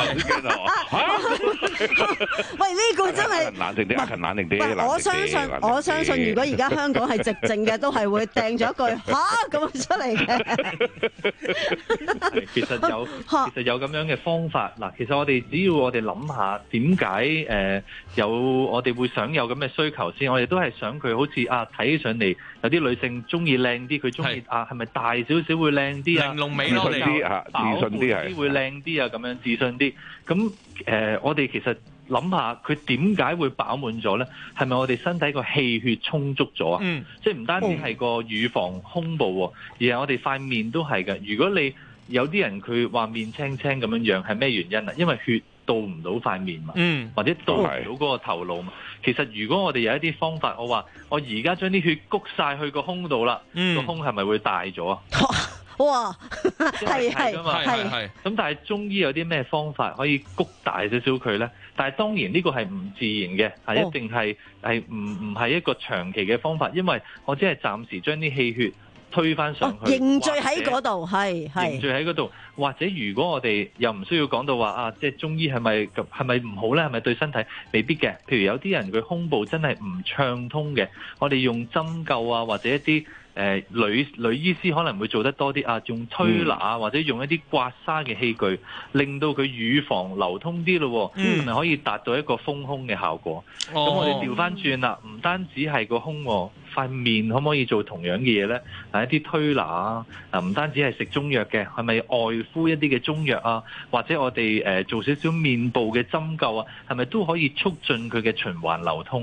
喂，呢、呢個真係冷靜啲，阿勤冷靜啲。 我相信，我相信，如果而家香港係寂靜嘅，都係會掟咗一句嚇咁出嚟嘅。 其實有，其實有咁樣嘅方法。嗱，其實我哋只要我哋諗下點解誒有我哋會想有咁嘅需求先，我哋都係想佢好似啊睇起上嚟有啲女性中意靚啲，佢中意啊係咪大少少會靚啲啊？玲瓏美咯，啲啊，自信啲係會靚啲啊，咁樣自信啲。咁誒、呃，我哋其實諗下佢點解會飽滿咗咧？係咪我哋身體個氣血充足咗啊？嗯，即係唔單止係個乳房、胸部，而係我哋塊面都係嘅。如果你有啲人佢話面青青咁樣樣，係咩原因啊？因為血到唔到塊面嘛，嗯、或者到唔到嗰個頭顱嘛。其實如果我哋有一啲方法，我話我而家將啲血谷晒去個胸度啦，個、嗯、胸係咪會大咗啊？ 哇，係係係係。 咁但係中醫有啲咩方法可以谷大少少佢咧？但係當然呢個係唔自然嘅，係、哦、一定係係唔唔係一個長期嘅方法，因為我只係暫時將啲氣血推返上去， 凝聚喺嗰度，係係凝聚喺嗰度。或者如果我哋又唔需要講到話啊，即係中醫係咪係咪唔好咧？係咪對身體未必嘅？譬如有啲人佢胸部真係唔暢通嘅，我哋用針灸啊，或者一啲誒、呃、女女醫師可能會做得多啲啊，用推拿啊，或者用一啲刮痧嘅器具，令到佢乳房流通啲咯，係咪、嗯、可以達到一個豐胸嘅效果？咁、哦、我哋調翻轉啦，唔單止係個胸喎。塊面可唔可以做同樣嘅嘢咧？係一啲推拿啊，嗱唔單止係食中藥嘅，係咪外敷一啲嘅中藥啊？或者我哋誒做少少面部嘅針灸啊，係咪都可以促進佢嘅循環流通啊？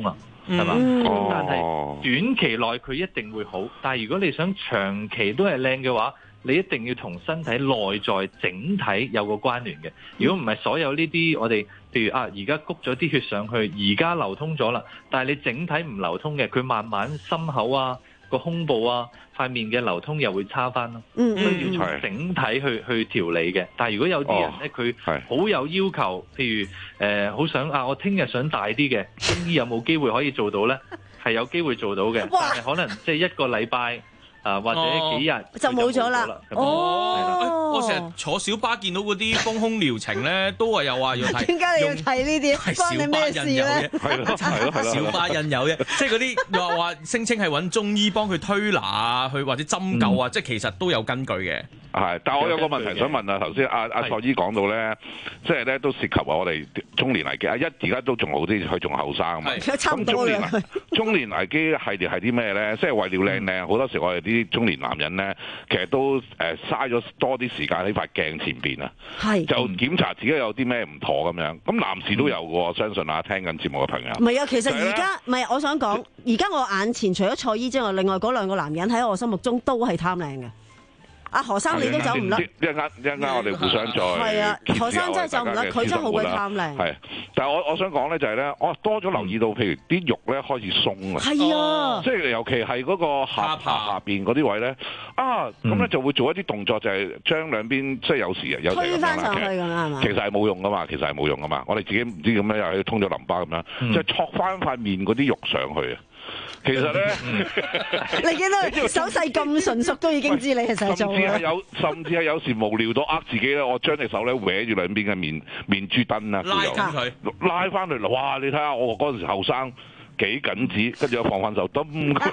係嘛？ 嗯、 但係短期內佢一定會好，但係如果你想長期都係靚嘅話，你一定要同身體內在整體有個關聯嘅。如果唔係，所有呢啲我哋譬如啊，而家谷咗啲血上去，而家流通咗啦，但係你整體唔流通嘅，佢慢慢心口啊、個胸部啊、塊面嘅流通又會差翻咯。嗯，所以要從整體去去調理嘅。但係如果有啲人咧，佢好有要求，譬如誒好、呃、想啊，我聽日想大啲嘅，中醫有冇機會可以做到咧？係有機會做到嘅，但係可能即係一個禮拜。啊，或者幾日、哦、 就冇咗啦。 哦，我成日坐小巴見到嗰啲豐胸療程咧，都係有話要睇。 點解你要睇呢啲？關你咩事咧？ 係咯，係咯，係咯。小巴印有啫，即係嗰啲話話聲稱係揾中醫幫佢推拿啊，去或者針灸啊，嗯、即係其實都有根據嘅。 係，但係我有個問題想問啊，頭先阿阿蔡醫講到咧，即係咧都涉及啊我哋中年危機。阿一而家都仲好啲，佢仲後生啊嘛。 咁中年中年危機系列係啲咩咧？即係為了靚靚，好、嗯、多時我哋啲中年男人咧，其實都誒嘥咗多啲時間喺塊鏡前邊啊，就檢查自己有啲咩唔妥咁樣。咁男士都有嘅，我相信啊，聽緊節目嘅朋友。 唔係啊，其實而家唔係，我想講，而家我眼前除咗蔡醫之外，另外嗰兩個男人喺我心目中都係貪靚嘅。阿何生你都走唔甩， 一陣間一陣間我哋互相再係啊，何生真係走唔甩，佢真係好鬼貪靚。 係，但係我我想講咧就係咧，我多咗留意到，譬如啲肉咧開始鬆啊， 係啊， 即係尤其係嗰個下巴下邊嗰啲位咧，啊咁咧就會做一啲動作，就係將兩邊即係有時有時推翻上去咁樣係嘛？ 其實係冇用噶嘛，其實係冇用噶嘛，我哋自己唔知咁樣又係通咗淋巴咁樣，即係戳翻塊面嗰啲肉上去啊。其實咧， 你見到手勢咁純熟，都已經知你係成日做啦。 甚至係有，甚至係有時無聊到呃自己咧，我將隻手咧搲住兩邊嘅面面珠燈啊， 拉翻佢， 拉翻嚟。哇！你睇下我嗰陣時後生幾緊指，跟住我放翻手，噔。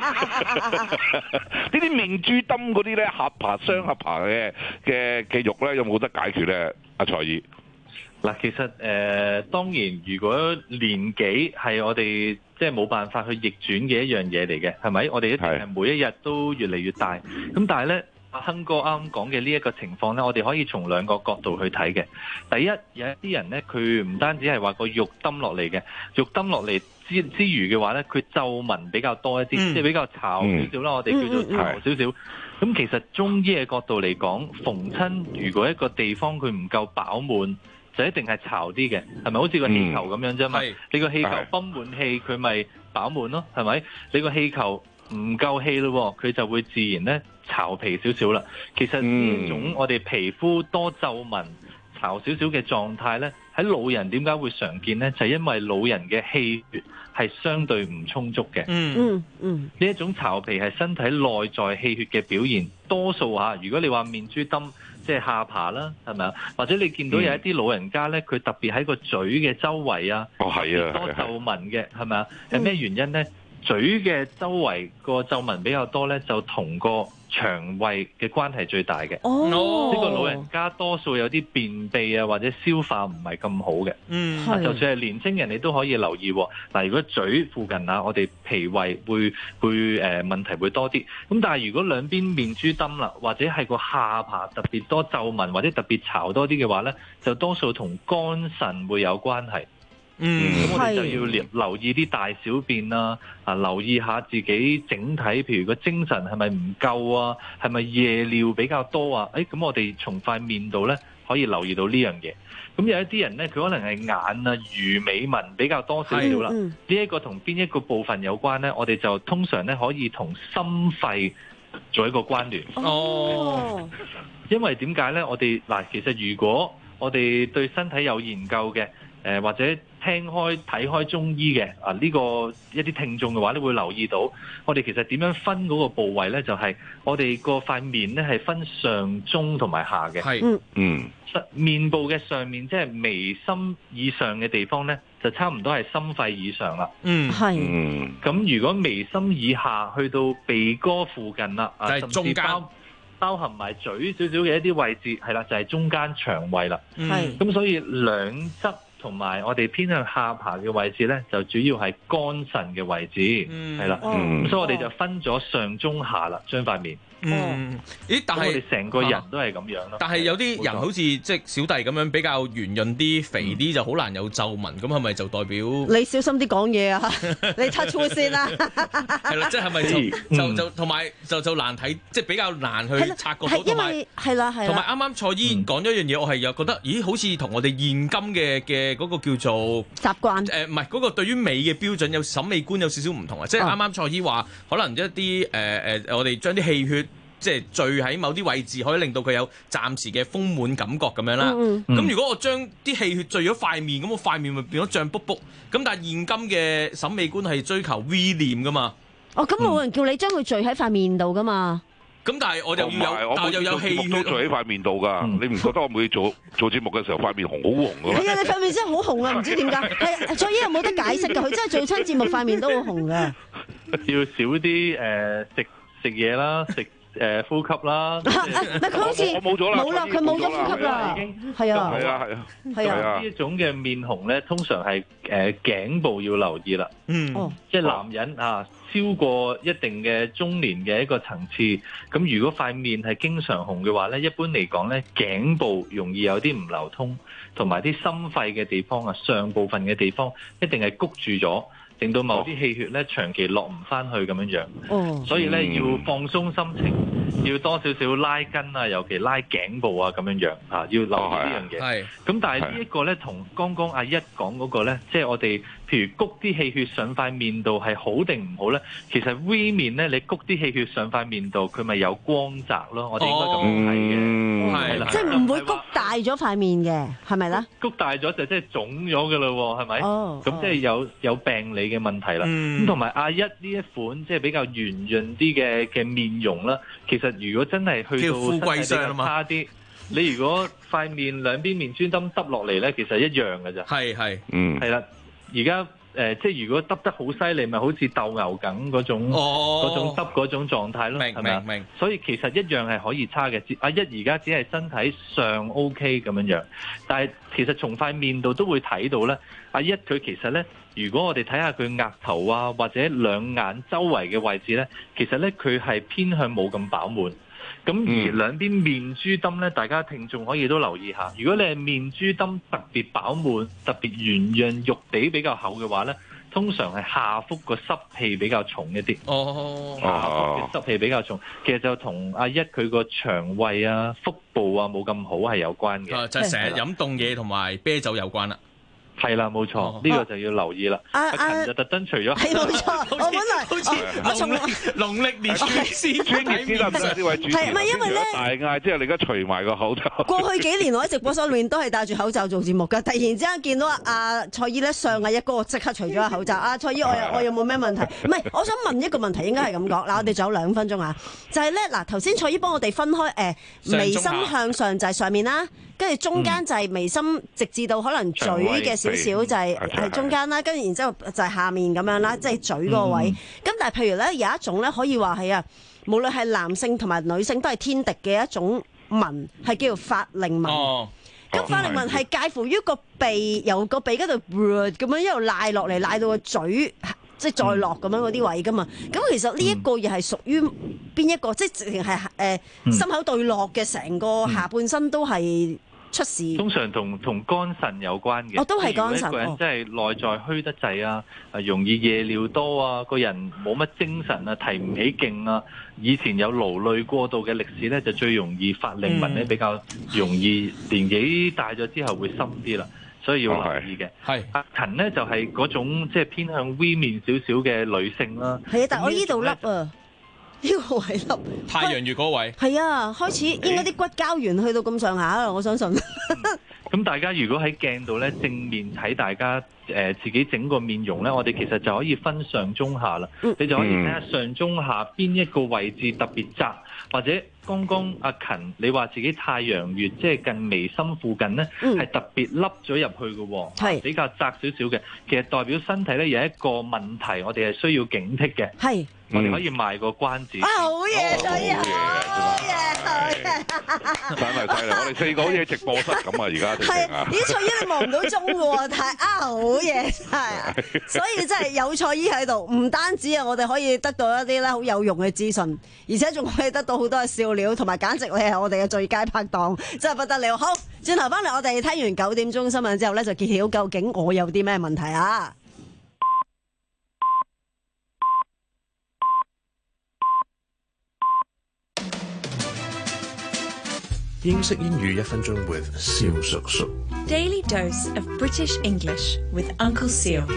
呢啲面珠燈嗰啲咧，下巴雙下巴嘅嘅嘅肉咧，有冇得解決咧？阿蔡醫嗱，其實誒、呃、當然，如果年紀係我哋即係冇辦法去逆轉嘅一樣嘢嚟嘅，係咪？我哋一定係每一日都越嚟越大。咁但係咧，阿亨哥啱啱講嘅呢一個情況咧，我哋可以從兩個角度去睇嘅。第一，有一啲人咧，佢唔單止係話個肉抌落嚟嘅，肉抌落嚟之之餘嘅話咧，佢皺紋比較多一啲，嗯、即係比較巢少少啦。我哋叫做巢少少。咁其實中醫嘅角度嚟講，逢親如果一個地方佢唔夠飽滿，就一定係巢啲嘅，係咪好似個氣球咁樣啫嘛？嗯、你個氣球泵滿氣，佢咪飽滿咯，係咪？你個氣球唔夠氣咯，佢就會自然咧巢皮少少啦。其實呢種我哋皮膚多皺紋、巢少少嘅狀態咧，喺老人點解會常見咧？就係、是、因為老人嘅氣血係相對唔充足嘅。嗯嗯嗯，呢一種巢皮係身體內在氣血嘅表現，多數嚇。如果你話面珠墩，即係下巴啦，係咪啊？或者你見到有一啲老人家咧，佢特別喺個嘴嘅周圍啊，哦係啊，多皺紋嘅，係咪啊？係咩原因咧？嘴嘅周圍個皺紋比較多咧，就同個腸胃嘅關係最大嘅。哦，呢個老人家多數有啲便秘啊，或者消化唔係咁好嘅。嗯，就算係年青人，你都可以留意。嗱，如果嘴附近啊，我哋脾胃會會誒、呃、問題會多啲。咁但係如果兩邊面珠墩啦，或者係個下巴特別多皺紋，或者特別巢多啲嘅話咧，就多數同肝腎會有關係。嗯，咁我哋就要留意啲大小便啦，啊，留意下自己整體，譬如個精神係咪唔夠啊，係咪夜尿比較多啊？誒，咁我哋從塊面度咧可以留意到呢樣嘢。咁有一啲人咧，佢可能係眼啊、魚尾紋比較多少少啦。呢一個同邊一個部分有關咧？我哋就通常咧可以同心肺做一個關聯。哦，因為點解咧？我哋嗱，其實如果我哋對身體有研究嘅，誒或者聽開睇開中醫嘅啊，呢、這個一啲聽眾嘅話咧，會留意到我哋其實點樣分嗰個部位咧，就係、是、我哋個塊面咧係分上中同埋下嘅。係，嗯嗯，面部嘅上面即係眉心以上嘅地方咧，就差唔多係心肺以上啦。嗯，係。嗯，咁如果眉心以下去到鼻哥附近啦，啊，甚至包包含埋嘴少少嘅一啲位置，係啦，就係、是、中間腸胃啦。係，咁所以兩側同埋我哋偏向下巴嘅位置咧，就主要係肝腎嘅位置，係啦。咁所以我哋就分咗上中下啦，將塊面。 嗯，咦？但係我哋成個人都係咁樣咯。 但係有啲人好似即係小弟咁樣比較圓潤啲、肥啲，就好難有皺紋。咁係咪就代表你小心啲講嘢啊？你 touch wood 先啦。 係啦，即係咪就就就同埋就就難睇，即係比較難去察覺到。 因為係啦係啦。 同埋啱啱蔡姨講咗一樣嘢，我係又覺得，咦？好似同我哋現今嘅嘅嗰個叫做習慣誒，唔係嗰個對於美嘅標準有審美觀有少少唔同啊！即係啱啱蔡姨話，可能一啲誒誒，我哋將啲氣血即係聚喺某啲位置，可以令到佢有暫時嘅豐滿感覺咁樣啦。咁、嗯嗯、如果我將啲氣血聚咗塊面，咁我塊面咪變咗脹卜卜。咁但係現今嘅審美觀係追求 V 臉噶嘛。 哦，咁冇人叫你將佢聚喺塊面度噶嘛。 咁、嗯、但係我又要有，但又有氣血都聚喺塊面度㗎。嗯、你唔覺得我每做做節目嘅時候塊面紅好紅㗎？ 係啊，你塊面真係好紅啊！唔知點解。係蔡姨有冇得解釋㗎？佢真係做親節目塊面都好紅㗎。 要少啲誒、呃、食食嘢啦，食。誒、呃、呼吸啦， 唔係佢好似我冇咗啦， 冇啦，佢冇咗呼吸啦，已經係啊， 係啊，係啊， 係啊， 呢一種嘅面紅咧，通常係誒、呃、頸部要留意啦， 嗯， 即係男人啊，超過一定嘅中年嘅一個層次，咁如果塊面係經常紅嘅話咧，一般嚟講咧，頸部容易有啲唔流通，同埋啲心肺嘅地方啊，上部分嘅地方一定係谷住咗。令到某啲氣血咧長期落唔翻去咁樣樣，哦、所以咧要放鬆心情，要多少少拉筋啊，尤其拉頸部啊咁樣樣嚇，要留意呢樣嘢。係、哦，咁但係呢一個咧同剛剛阿一講嗰個咧，即係我哋譬如谷啲氣血上塊面度係好定唔好咧？其實 V 面咧，你谷啲氣血上塊面度，佢咪有光澤咯？我哋應該咁睇嘅，係啦、哦， 即係唔會谷大咗塊面嘅，係咪咧？ 谷大咗就即係腫咗㗎啦喎，係咪？哦，咁即係有有病理嘅問題啦，咁同埋阿一呢一款即係比較圓潤啲嘅嘅面容啦，其實如果真係去到富貴相啊嘛， 差啲，你如果塊面兩邊面專登耷落嚟咧，其實一樣㗎咋， 係係， 嗯，係啦，而家誒即係如果耷得好犀利，咪好似鬥牛梗嗰種嗰種耷嗰種狀態咯，係咪？明明，所以其實一樣係可以差嘅，阿一而家只係身體上 OK 咁樣樣，但係其實從塊面度都會睇到咧，阿一佢其實咧。如果我哋睇下佢額頭啊，或者兩眼周圍嘅位置咧，其實咧佢係偏向冇咁飽滿。咁而兩邊面珠墩咧，大家聽眾可以都留意下。如果你係面珠墩特別飽滿、特別圓潤、肉地比較厚嘅話咧，通常係下腹個濕氣比較重一啲。 哦， 下腹嘅濕氣比較重，其實就同阿一佢個腸胃啊、腹部啊冇咁好係有關嘅。 就係成日飲凍嘢同埋啤酒有關啦。 係啦，冇錯，呢個就要留意啦。阿勤就特登除咗， 係冇錯。我本來好似我從農曆年先專業啲啦，唔使呢位主持。 係咪因為咧？ 大嗌之後，你而家除埋個口罩。 過去幾年我喺直播室裏面都係戴住口罩做節目㗎，突然之間見到阿蔡姨咧上啊一哥，即刻除咗個口罩。阿蔡姨，我有我有冇咩問題？唔係，我想問一個問題，應該係咁講。嗱，我哋仲有兩分鐘啊，就係咧嗱，頭先蔡姨幫我哋分開誒眉心向上就係上面啦。跟住中間就係眉心，嗯、直至到可能嘴嘅少少就係係中間啦。跟住然之後就係下面咁樣啦，即係嘴嗰個位。咁、嗯、但係譬如咧有一種咧可以話係啊，無論係男性同埋女性都係天敵嘅一種紋，係叫做法令紋。哦，咁法令紋係介乎於個鼻，由個鼻嗰度咁樣一路拉落嚟，拉到個嘴。即係再落咁樣嗰啲位噶嘛，咁、嗯、其實呢一個又係屬於邊一個？嗯、即係直情係誒心口對落嘅，成個下半身都係出事。 通常同同肝腎有關嘅。 哦，都係肝腎。 一個人真係內在虛得滯啊，哦、容易夜尿多啊，個人冇乜精神啊，提唔起勁啊，以前有勞累過度嘅歷史咧，就最容易法令紋咧，比較容易年紀大咗之後會深啲啦。所以要留意嘅，係阿勤咧就係、是、嗰種即係偏向 V 面少少嘅女性啦。 係啊，但係我依度凹啊，呢個位凹。 太陽穴嗰位。係啊，開始應該啲骨膠原去到咁上下啦，我相信。 咁大家如果喺鏡度咧正面睇大家誒、呃、自己整個面容咧，我哋其實就可以分上中下啦。嗯、你就可以睇下上中下邊一個位置特別窄，或者剛剛阿勤你話自己太陽穴即係近眉心附近咧，係、嗯、特別凹咗入去嘅，係比較窄少少嘅。其實代表身體咧有一個問題，我哋係需要警惕嘅。係我哋可以賣個關子。 啊，好嘢，所以好嘢，好嘢， 真係犀利！我哋四個好似直播室咁啊，而家係咦，蔡姨你望唔到鐘嘅喎，但係啊，好嘢，係，所以真係有蔡姨喺度，唔單止啊，我哋可以得到一啲咧好有用嘅資訊，而且仲可以得到好多嘅笑料，同埋簡直你係我哋嘅最佳拍檔，真係不得了。好，轉頭翻嚟，我哋聽完九點鐘新聞之後咧，就揭曉究竟我有啲咩問題啊！ 英式英語一分鐘 with 蕭叔叔。 Daily dose of British English with Uncle Seal。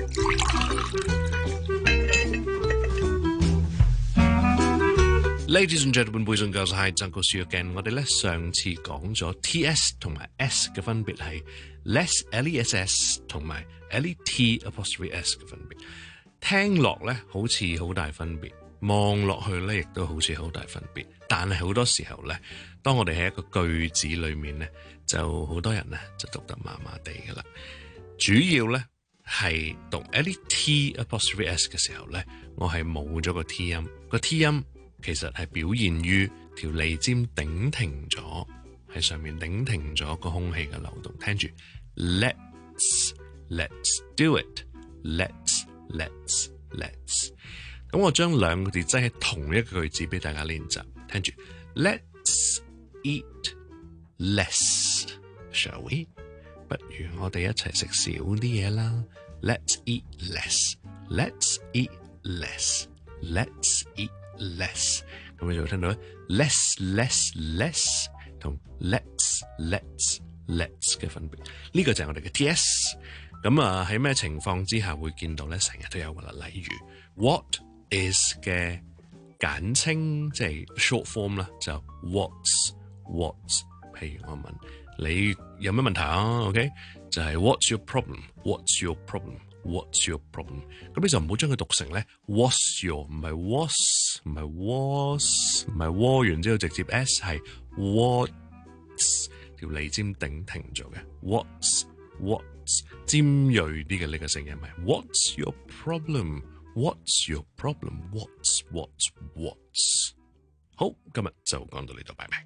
Ladies and gentlemen, boys and girls, hi, Uncle Seal again。我哋咧上次講咗 T S 同埋 S 嘅分別係 less L E S S 同埋 L E T apostrophe S 嘅分別。聽落咧好似好大分別，望落去咧亦都好似好大分別。但係好多時候咧，當我哋喺一個句子裏面咧，就好多人咧就讀得麻麻地噶啦。主要咧係讀 L E T apostrophe S 嘅時候咧，我係冇咗個 T 音。個 T 音其實係表現於條脷尖頂停咗，喺上面頂停咗個空氣嘅流動。聽住 ，let's let's do it，let's let's let's。咁我將兩個字擠喺同一個句子俾大家練習。聽住 ，Let's eat less, shall we？ 不如我哋一齊食少啲嘢啦。Let's eat less, let's eat less, let's eat less。咁你就會聽到咧 ，less less less 同 let's let's let's 嘅分別。呢、這個就係我哋嘅 T S。咁啊喺咩情況之下會見到咧？成日都有噶啦，例如 What is 嘅簡稱即係 short form 啦，就 what's what's。譬如我問你有咩問題啊 ？OK， 就係 What's your problem？What's your problem？What's your problem？ 咁你就唔好將佢讀成咧 What's your， 唔係 was， 唔係 was， 唔係 was 完之後直接 s 係 what's， 條脷尖頂停咗嘅 what's what's 尖鋭啲嘅呢個聲音係 What's your problem？What's your problem? What's, what's, what's? 好，今日就講到呢度，拜拜。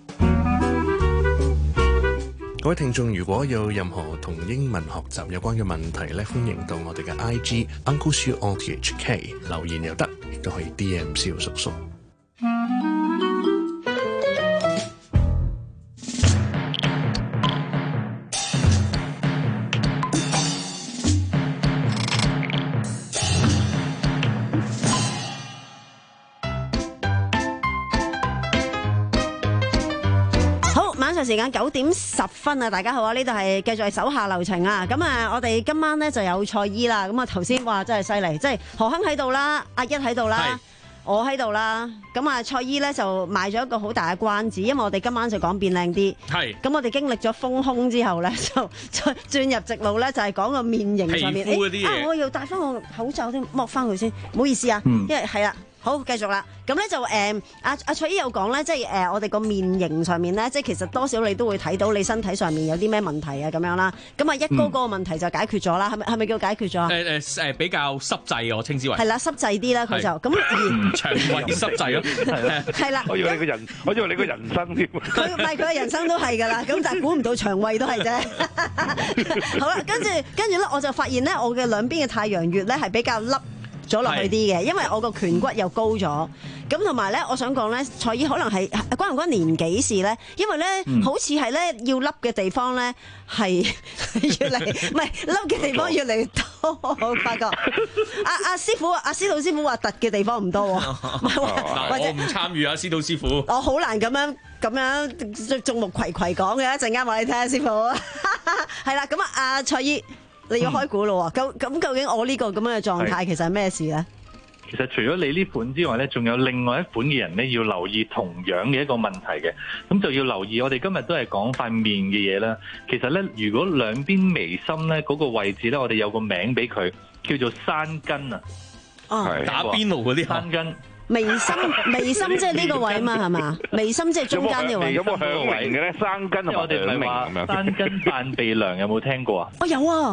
各位聽眾，如果有任何同英文學習有關嘅問題咧，歡迎到我哋嘅 I G Uncle Siu O T H K 留言又得，亦都可以 D M 蕭叔叔。 時間九點十分啊！大家好啊，呢度係繼續係手下留情啊！咁啊，我哋今晚咧就有蔡姨啦。咁啊，頭先話真係犀利，即係何鏗喺度啦，阿一喺度啦，我喺度啦。咁啊，蔡姨咧就賣咗一個好大嘅關子，因為我哋今晚就講變靚啲。係。咁我哋經歷咗豐胸之後咧，就再轉入直路咧，就係講個面型上面。皮膚嗰啲嘢。啊，我要戴翻個口罩先，剝翻佢先。唔好意思啊，嗯、因為係啦。好，繼續啦。咁咧就誒，阿阿蔡姨有講咧，即係誒，我哋個面型上面咧，即係其實多少你都會睇到你身體上面有啲咩問題啊，咁樣啦。咁啊，一哥嗰個問題就解決咗啦，係咪係咪叫解決咗啊？誒誒誒，比較濕滯，我稱之為係啦， 濕滯啲啦，佢就咁而腸胃濕滯咯，係啦， 係啦。 我以為你個人，我以為你個人生添。 佢唔係佢嘅人生都係㗎啦，咁但係估唔到腸胃都係啫。好啦，跟住跟住咧，我就發現咧，我嘅兩邊嘅太陽穴咧係比較凹咗落去啲嘅，因為我個顴骨又高咗，咁同埋咧，我想講咧，蔡姨可能係關唔關年紀事咧？因為咧，嗯、好似係咧要凹嘅地方咧係越嚟，唔係凹嘅地方越嚟越多，我發覺。阿阿、啊、師傅，阿、啊、司徒師傅話突嘅地方唔多喎。 嗱，我唔參與啊，司徒師傅。 我好難咁樣咁樣眾目睽睽講嘅，一陣間話你聽下師傅。係啦，咁啊，阿蔡姨。你要開估咯喎，咁咁、嗯、究竟我呢個咁樣嘅狀態其實係咩事咧？ 其實除咗你呢款之外咧，仲有另外一款嘅人咧要留意同樣嘅一個問題嘅，咁就要留意我哋今日都係講塊面嘅嘢啦。其實咧，如果兩邊眉心咧嗰個位置咧，我哋有個名俾佢，叫做山根啊。 哦， 打邊爐嗰啲山根。 眉心眉心即係呢個位嘛係嘛？眉心即係中間嘅位。 有冇向榮嘅咧？山根同我哋唔明咁樣。 山根半鼻梁有冇聽過啊？ 哦有啊。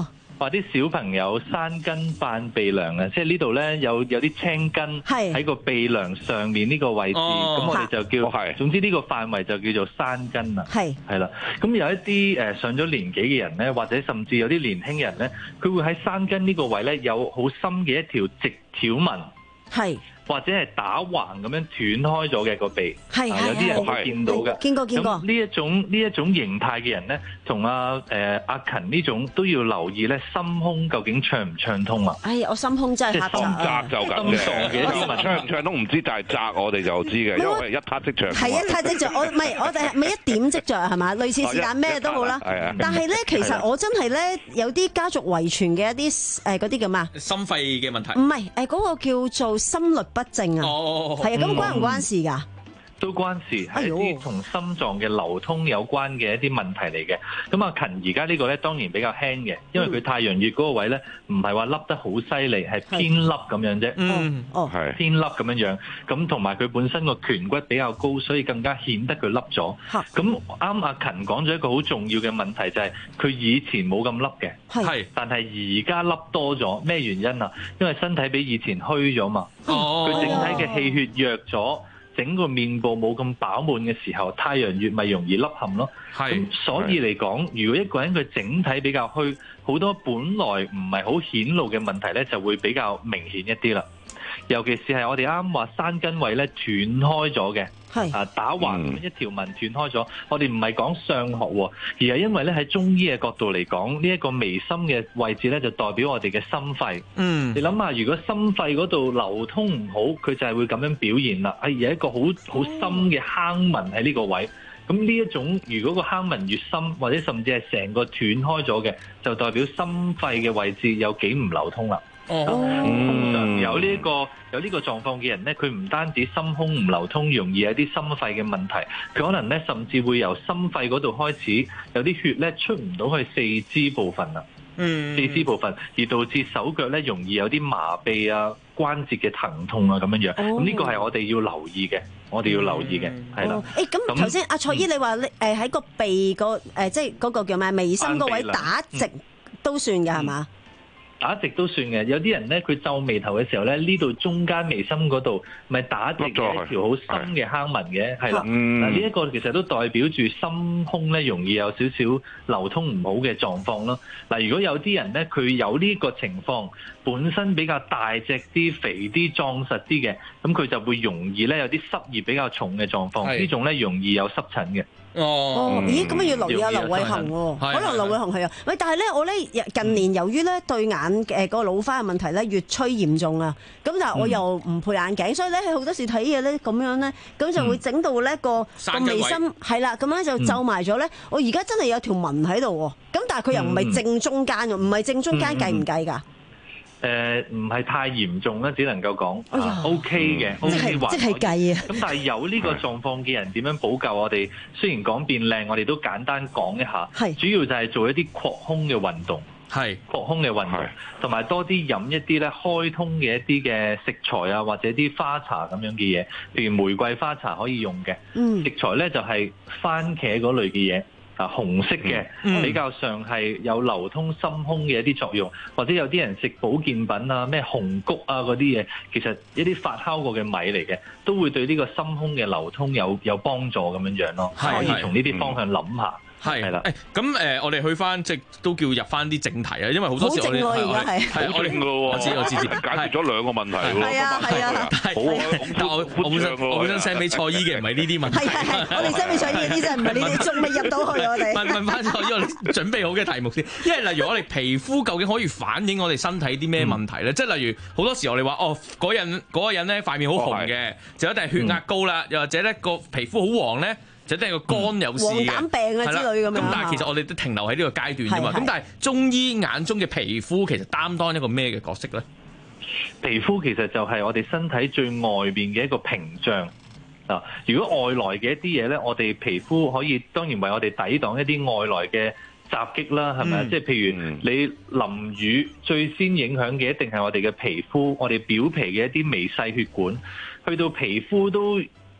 話啲小朋友生根扮鼻梁啊，即係呢度咧有有啲青筋喺個鼻梁上面呢個位置，咁、哦、我哋就叫，係總之呢個範圍就叫做山根啦。係係啦，咁有一啲誒上咗年紀嘅人咧，或者甚至有啲年輕人咧，佢會喺山根呢個位咧有好深嘅一條直條紋。係。或者係打橫咁樣斷開咗嘅個鼻，係係有啲人會見到嘅，見過見過。咁呢一種呢一種形態嘅人咧，同阿誒阿勤呢種都要留意咧，心胸究竟暢唔暢通啊？哎呀，我心胸真係狹窄啊！ 窄就咁嘅，暢唔暢通唔知，但係窄我哋就知嘅，因為一塌即着。係一塌即着，我唔係我哋咪一點即着係嘛？類似是但咩都好啦。係啊。但係咧，其實我真係咧有啲家族遺傳嘅一啲誒嗰啲叫咩啊？ 心肺嘅問題。唔係誒嗰個叫做心律不正啊，係啊，咁關唔關事㗎？ 都關事，係一啲同心臟嘅流通有關嘅一啲問題嚟嘅。咁阿勤而家呢個咧當然比較輕嘅，因為佢太陽穴嗰個位咧唔係話凹得好犀利，係偏凹咁樣啫。嗯，哦，係偏凹咁樣樣。咁同埋佢本身個顴骨比較高，所以更加顯得佢凹咗。咁啱阿勤講咗一個好重要嘅問題，就係佢以前冇咁凹嘅，係，但係而家凹多咗。咩原因啊？因為身體比以前虛咗嘛。哦，佢整體嘅氣血弱咗。整個面部冇咁飽滿嘅時候，太陽穴咪容易凹陷咯。咁所以嚟講，如果一個人佢整體比較虛，好多本來唔係好顯露嘅問題咧，就會比較明顯一啲啦。尤其是係我哋啱話山根位咧斷開咗嘅，係啊打橫一條紋斷開咗。我哋唔係講上學喎，而係因為咧喺中醫嘅角度嚟講，呢一個眉心嘅位置咧就代表我哋嘅心肺。嗯，你諗下，如果心肺嗰度流通唔好，佢就係會咁樣表現啦。係有一個好好深嘅坑紋喺呢個位。咁呢一種，如果個坑紋越深，或者甚至係成個斷開咗嘅，就代表心肺嘅位置有幾唔流通啦。哦，通常有呢、這個有呢個狀況嘅人咧，佢唔單止心胸唔流通，容易有啲心肺嘅問題，佢可能咧甚至會由心肺嗰度開始有啲血咧出唔到去四肢部分啦。嗯，四肢部分而導致手腳咧容易有啲麻痹啊、關節嘅疼痛啊咁樣樣。咁呢、哦、個係我哋要留意嘅，我哋要留意嘅，係啦。誒咁頭先阿蔡姨你話誒喺個鼻個誒即係嗰個叫咩眉心嗰位打直都算嘅係嘛？ 打直都算嘅，有啲人咧佢皺眉頭嘅時候咧，呢度中間眉心嗰度咪打直嘅一條好深嘅坑紋嘅，係啦。嗱呢一個其實都代表住心胸咧容易有少少流通唔好嘅狀況咯。嗱，如果有啲人咧佢有呢個情況，本身比較大隻啲、肥啲、壯實啲嘅，咁佢就會容易咧有啲濕熱比較重嘅狀況，呢種咧容易有濕疹嘅。 哦，咦，咁啊要留意下劉偉恒喎，可能劉偉恒係啊。喂，但係咧，我咧近年由於咧對眼嘅個老花嘅問題咧越趨嚴重啊，咁但係我又唔配眼鏡，所以咧喺好多時睇嘢咧咁樣咧，咁就會整到咧個個眉心係啦，咁樣就皺埋咗咧。我而家真係有條紋喺度喎，咁但係佢又唔係正中間喎，唔係正中間計唔計㗎？ 誒唔係太嚴重啦，只能夠講、哎啊、OK 嘅、嗯、，OK 還即係計啊！咁但係有呢個狀況嘅人點樣補救？我哋雖然講變靚，我哋都簡單講一下。係主要就係做一啲擴胸嘅運動，係擴胸嘅運動，同埋多啲飲一啲咧開通嘅一啲嘅食材啊，或者啲花茶咁樣嘅嘢，譬如玫瑰花茶可以用嘅。嗯，食材咧就係番茄嗰類嘅嘢。啊，紅色嘅、嗯、比較上係有流通心胸嘅一啲作用，或者有啲人食保健品啊，咩紅谷啊嗰啲嘢，其實一啲發酵過嘅米嚟嘅，都會對呢個心胸嘅流通有有幫助咁樣樣咯，可以從呢啲方向諗下。係係啦，誒咁誒，我哋去翻即係都叫入翻啲正題啊，因為好多時我哋係好正㗎喎，我知我知知，解決咗兩個問題喎，係啊係啊，好啊，但我我本身我本身 send 俾蔡姨嘅唔係呢啲問題，係係係，我哋 send 俾蔡姨嘅啲真係唔係呢啲，仲未入到去我哋。問問翻蔡姨，我哋準備好嘅題目先，因為例如我哋皮膚究竟可以反映我哋身體啲咩問題咧？即係例如好多時我哋話哦，嗰人嗰個人咧塊面好紅嘅，就一定係血壓高啦，又或者咧個皮膚好黃咧。就即係個肝有事嘅，黃疸病啊之類咁樣。咁但係其實我哋都停留喺呢個階段啫嘛。咁但係中醫眼中嘅皮膚其實擔當一個咩嘅角色咧？皮膚其實就係我哋身體最外邊嘅一個屏障啊。如果外來嘅一啲嘢咧，我哋皮膚可以當然為我哋抵擋一啲外來嘅襲擊啦，係咪啊？即係譬如你淋雨最先影響嘅一定係我哋嘅皮膚，我哋表皮嘅一啲微細血管，去到皮膚都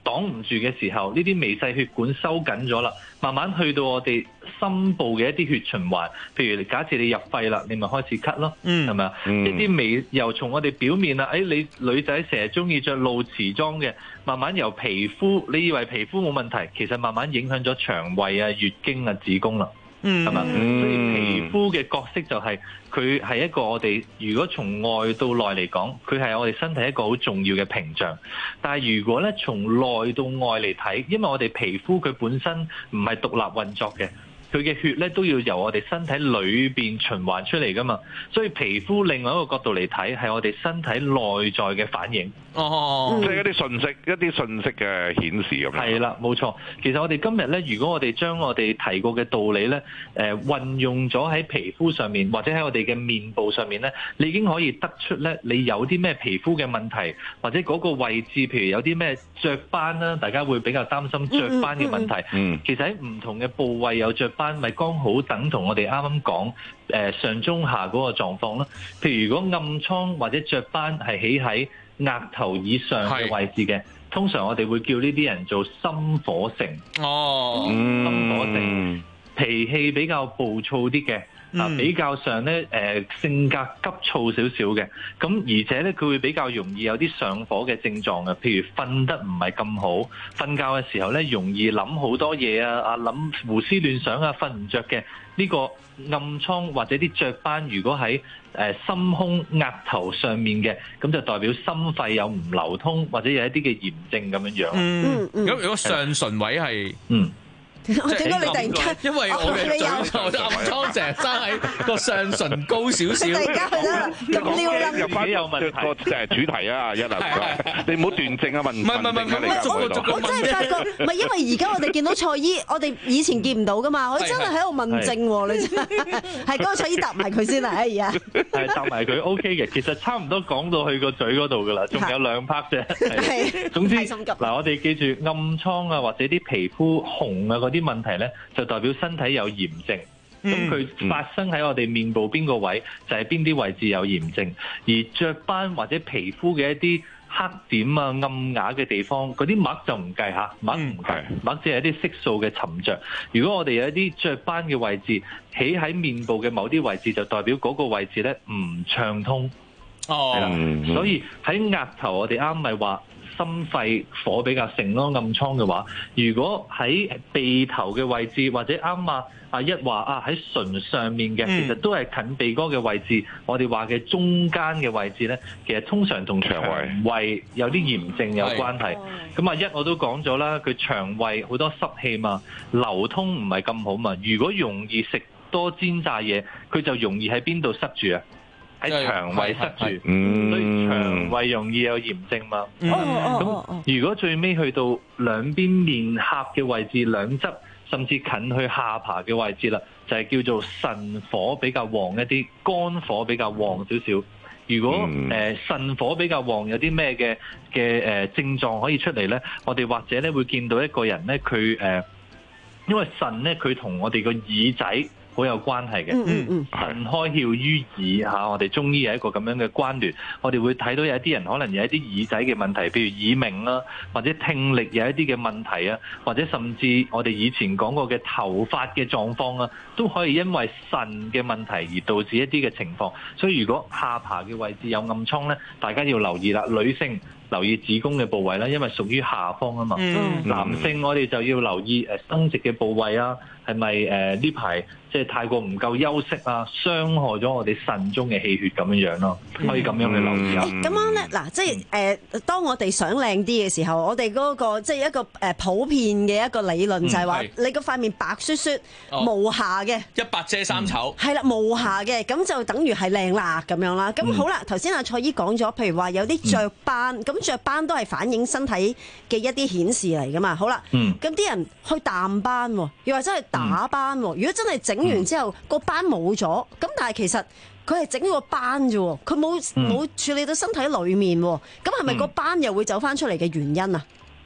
擋唔住嘅時候，呢啲微細血管收緊咗啦，慢慢去到我哋心部嘅一啲血循環，譬如假設你入肺啦，你咪開始咳咯，係咪啊？呢啲微由從我哋表面啊，誒、哎、你女仔成日中意着露臍裝嘅，慢慢由皮膚，你以為皮膚冇問題，其實慢慢影響咗腸胃啊、月經啊、子宮啦。係嘛？所以皮膚嘅角色就係佢係一個我哋如果從外到內嚟講，佢係我哋身體一個好重要嘅屏障。但係如果咧從內到外嚟睇，因為我哋皮膚佢本身唔係獨立運作嘅。佢嘅血咧都要由我哋身體裏邊循環出嚟噶嘛，所以皮膚另外一個角度嚟睇，係我哋身體內在嘅反應。 哦，即係一啲信息，一啲信息嘅顯示咁樣。 係啦，冇錯。其實我哋今日咧，如果我哋將我哋提過嘅道理咧，誒、呃、運用咗喺皮膚上面，或者喺我哋嘅面部上面咧，你已經可以得出咧，你有啲咩皮膚嘅問題，或者嗰個位置，譬如有啲咩雀斑啦，大家會比較擔心雀斑嘅問題。嗯，其實喺唔同嘅部位有雀斑，咪剛好等同我哋啱啱講誒上中下嗰個狀況啦。譬如如果暗瘡或者雀斑係起喺額頭以上嘅位置嘅，通常我哋會叫呢啲人做心火盛。哦，心火盛，脾氣比較暴躁啲嘅。啊，比較上咧，誒、呃、性格急躁少少嘅，咁而且咧佢會比較容易有啲上火嘅症狀嘅，譬如瞓得唔係咁好，瞓覺嘅時候咧容易諗好多嘢啊，啊諗胡思亂想啊，瞓唔着嘅呢個暗瘡或者啲雀斑，如果喺誒、呃、心胸額頭上面嘅，咁就代表心肺有唔流通或者有一啲嘅炎症咁樣樣。嗯嗯， 咁如果上唇位係嗯。 點解你突然間？ 因為我嘅嘴角暗瘡成日生喺個上唇高少少。 突然間去得咁撩啦， 入翻有問題個誒主題啊，一啊，你唔好斷症啊，問唔係唔係唔係， 我我真係發覺，唔係因為而家我哋見到蔡醫，我哋以前見唔到噶嘛，我真係喺度問症喎，你真係係嗰個蔡醫答埋佢先啦，哎呀， 係答埋佢 OK 嘅，其實差唔多講到去個嘴嗰度噶啦，仲有兩 part 啫。係，總之嗱，我哋記住暗瘡啊，或者啲皮膚紅啊啲問題咧，就代表身體有炎症。咁佢、嗯、發生喺我哋面部邊個位，就係邊啲位置有炎症。而雀斑或者皮膚嘅一啲黑點啊、暗啞嘅地方，嗰啲癦就唔計嚇，癦唔計，癦只係一啲色素嘅沉着。如果我哋有一啲雀斑嘅位置，起喺面部嘅某啲位置，就代表嗰個位置咧唔暢通。哦，係啦，嗯、所以喺額頭我哋啱咪話。心肺火比較盛咯，暗瘡嘅話，如果喺鼻頭嘅位置或者啱啊啊一話啊喺唇上面嘅，其實都係近鼻哥嘅位置，我哋話嘅中間嘅位置咧，其實通常同腸胃有啲炎症有關係。咁啊一我都講咗啦，佢腸胃好多濕氣嘛，流通唔係咁好嘛，如果容易食多煎炸嘢，佢就容易喺邊度塞住啊？喺腸胃塞住，嗯、所以腸胃容易有炎症嘛。咁、嗯、如果最尾去到兩邊面頰嘅位置，兩側甚至近去下巴嘅位置啦，就係、是、叫做腎火比較旺一啲，肝火比較旺少少。如果誒腎、呃、火比較旺，有啲咩嘅嘅誒症狀可以出嚟咧？我哋或者咧會見到一個人咧，佢誒、呃、因為腎咧佢同我哋個耳仔好有關係嘅，腎、嗯嗯、開竅於耳嚇，我哋中醫有一個咁樣嘅關聯。我哋會睇到有一啲人可能有一啲耳仔嘅問題，譬如耳鳴啦，或者聽力有一啲嘅問題啊，或者甚至我哋以前講過嘅頭髮嘅狀況啊，都可以因為腎嘅問題而導致一啲嘅情況。所以如果下巴嘅位置有暗瘡咧，大家要留意啦。女性留意子宮嘅部位啦，因為屬於下方啊嘛。嗯、男性我哋就要留意誒生殖嘅部位啊，係咪誒呢排即係太過唔夠休息啊，傷害咗我哋腎中嘅氣血咁樣樣咯，可以咁樣去留意啊。 咁樣咧，嗱，即係誒、呃，當我哋想靚啲嘅時候，我哋嗰、那個即係一個誒普遍嘅一個理論就係話，嗯、你個塊面白雪雪、哦、無瑕嘅， 一白遮三醜， 係啦、嗯，無瑕嘅，咁就等於係靚啦咁樣啦。咁、嗯、好啦，頭先阿蔡醫講咗，譬如話有啲雀斑，咁、嗯、雀斑都係反映身體嘅一啲顯示嚟噶嘛。好啦，咁啲、嗯、人去淡斑，又或者係打斑，嗯、如果真係整完之後個斑冇咗，咁但係其實佢係整咗個斑啫，佢冇冇處理到身體裏面，咁係咪個斑又會走翻出嚟嘅原因啊？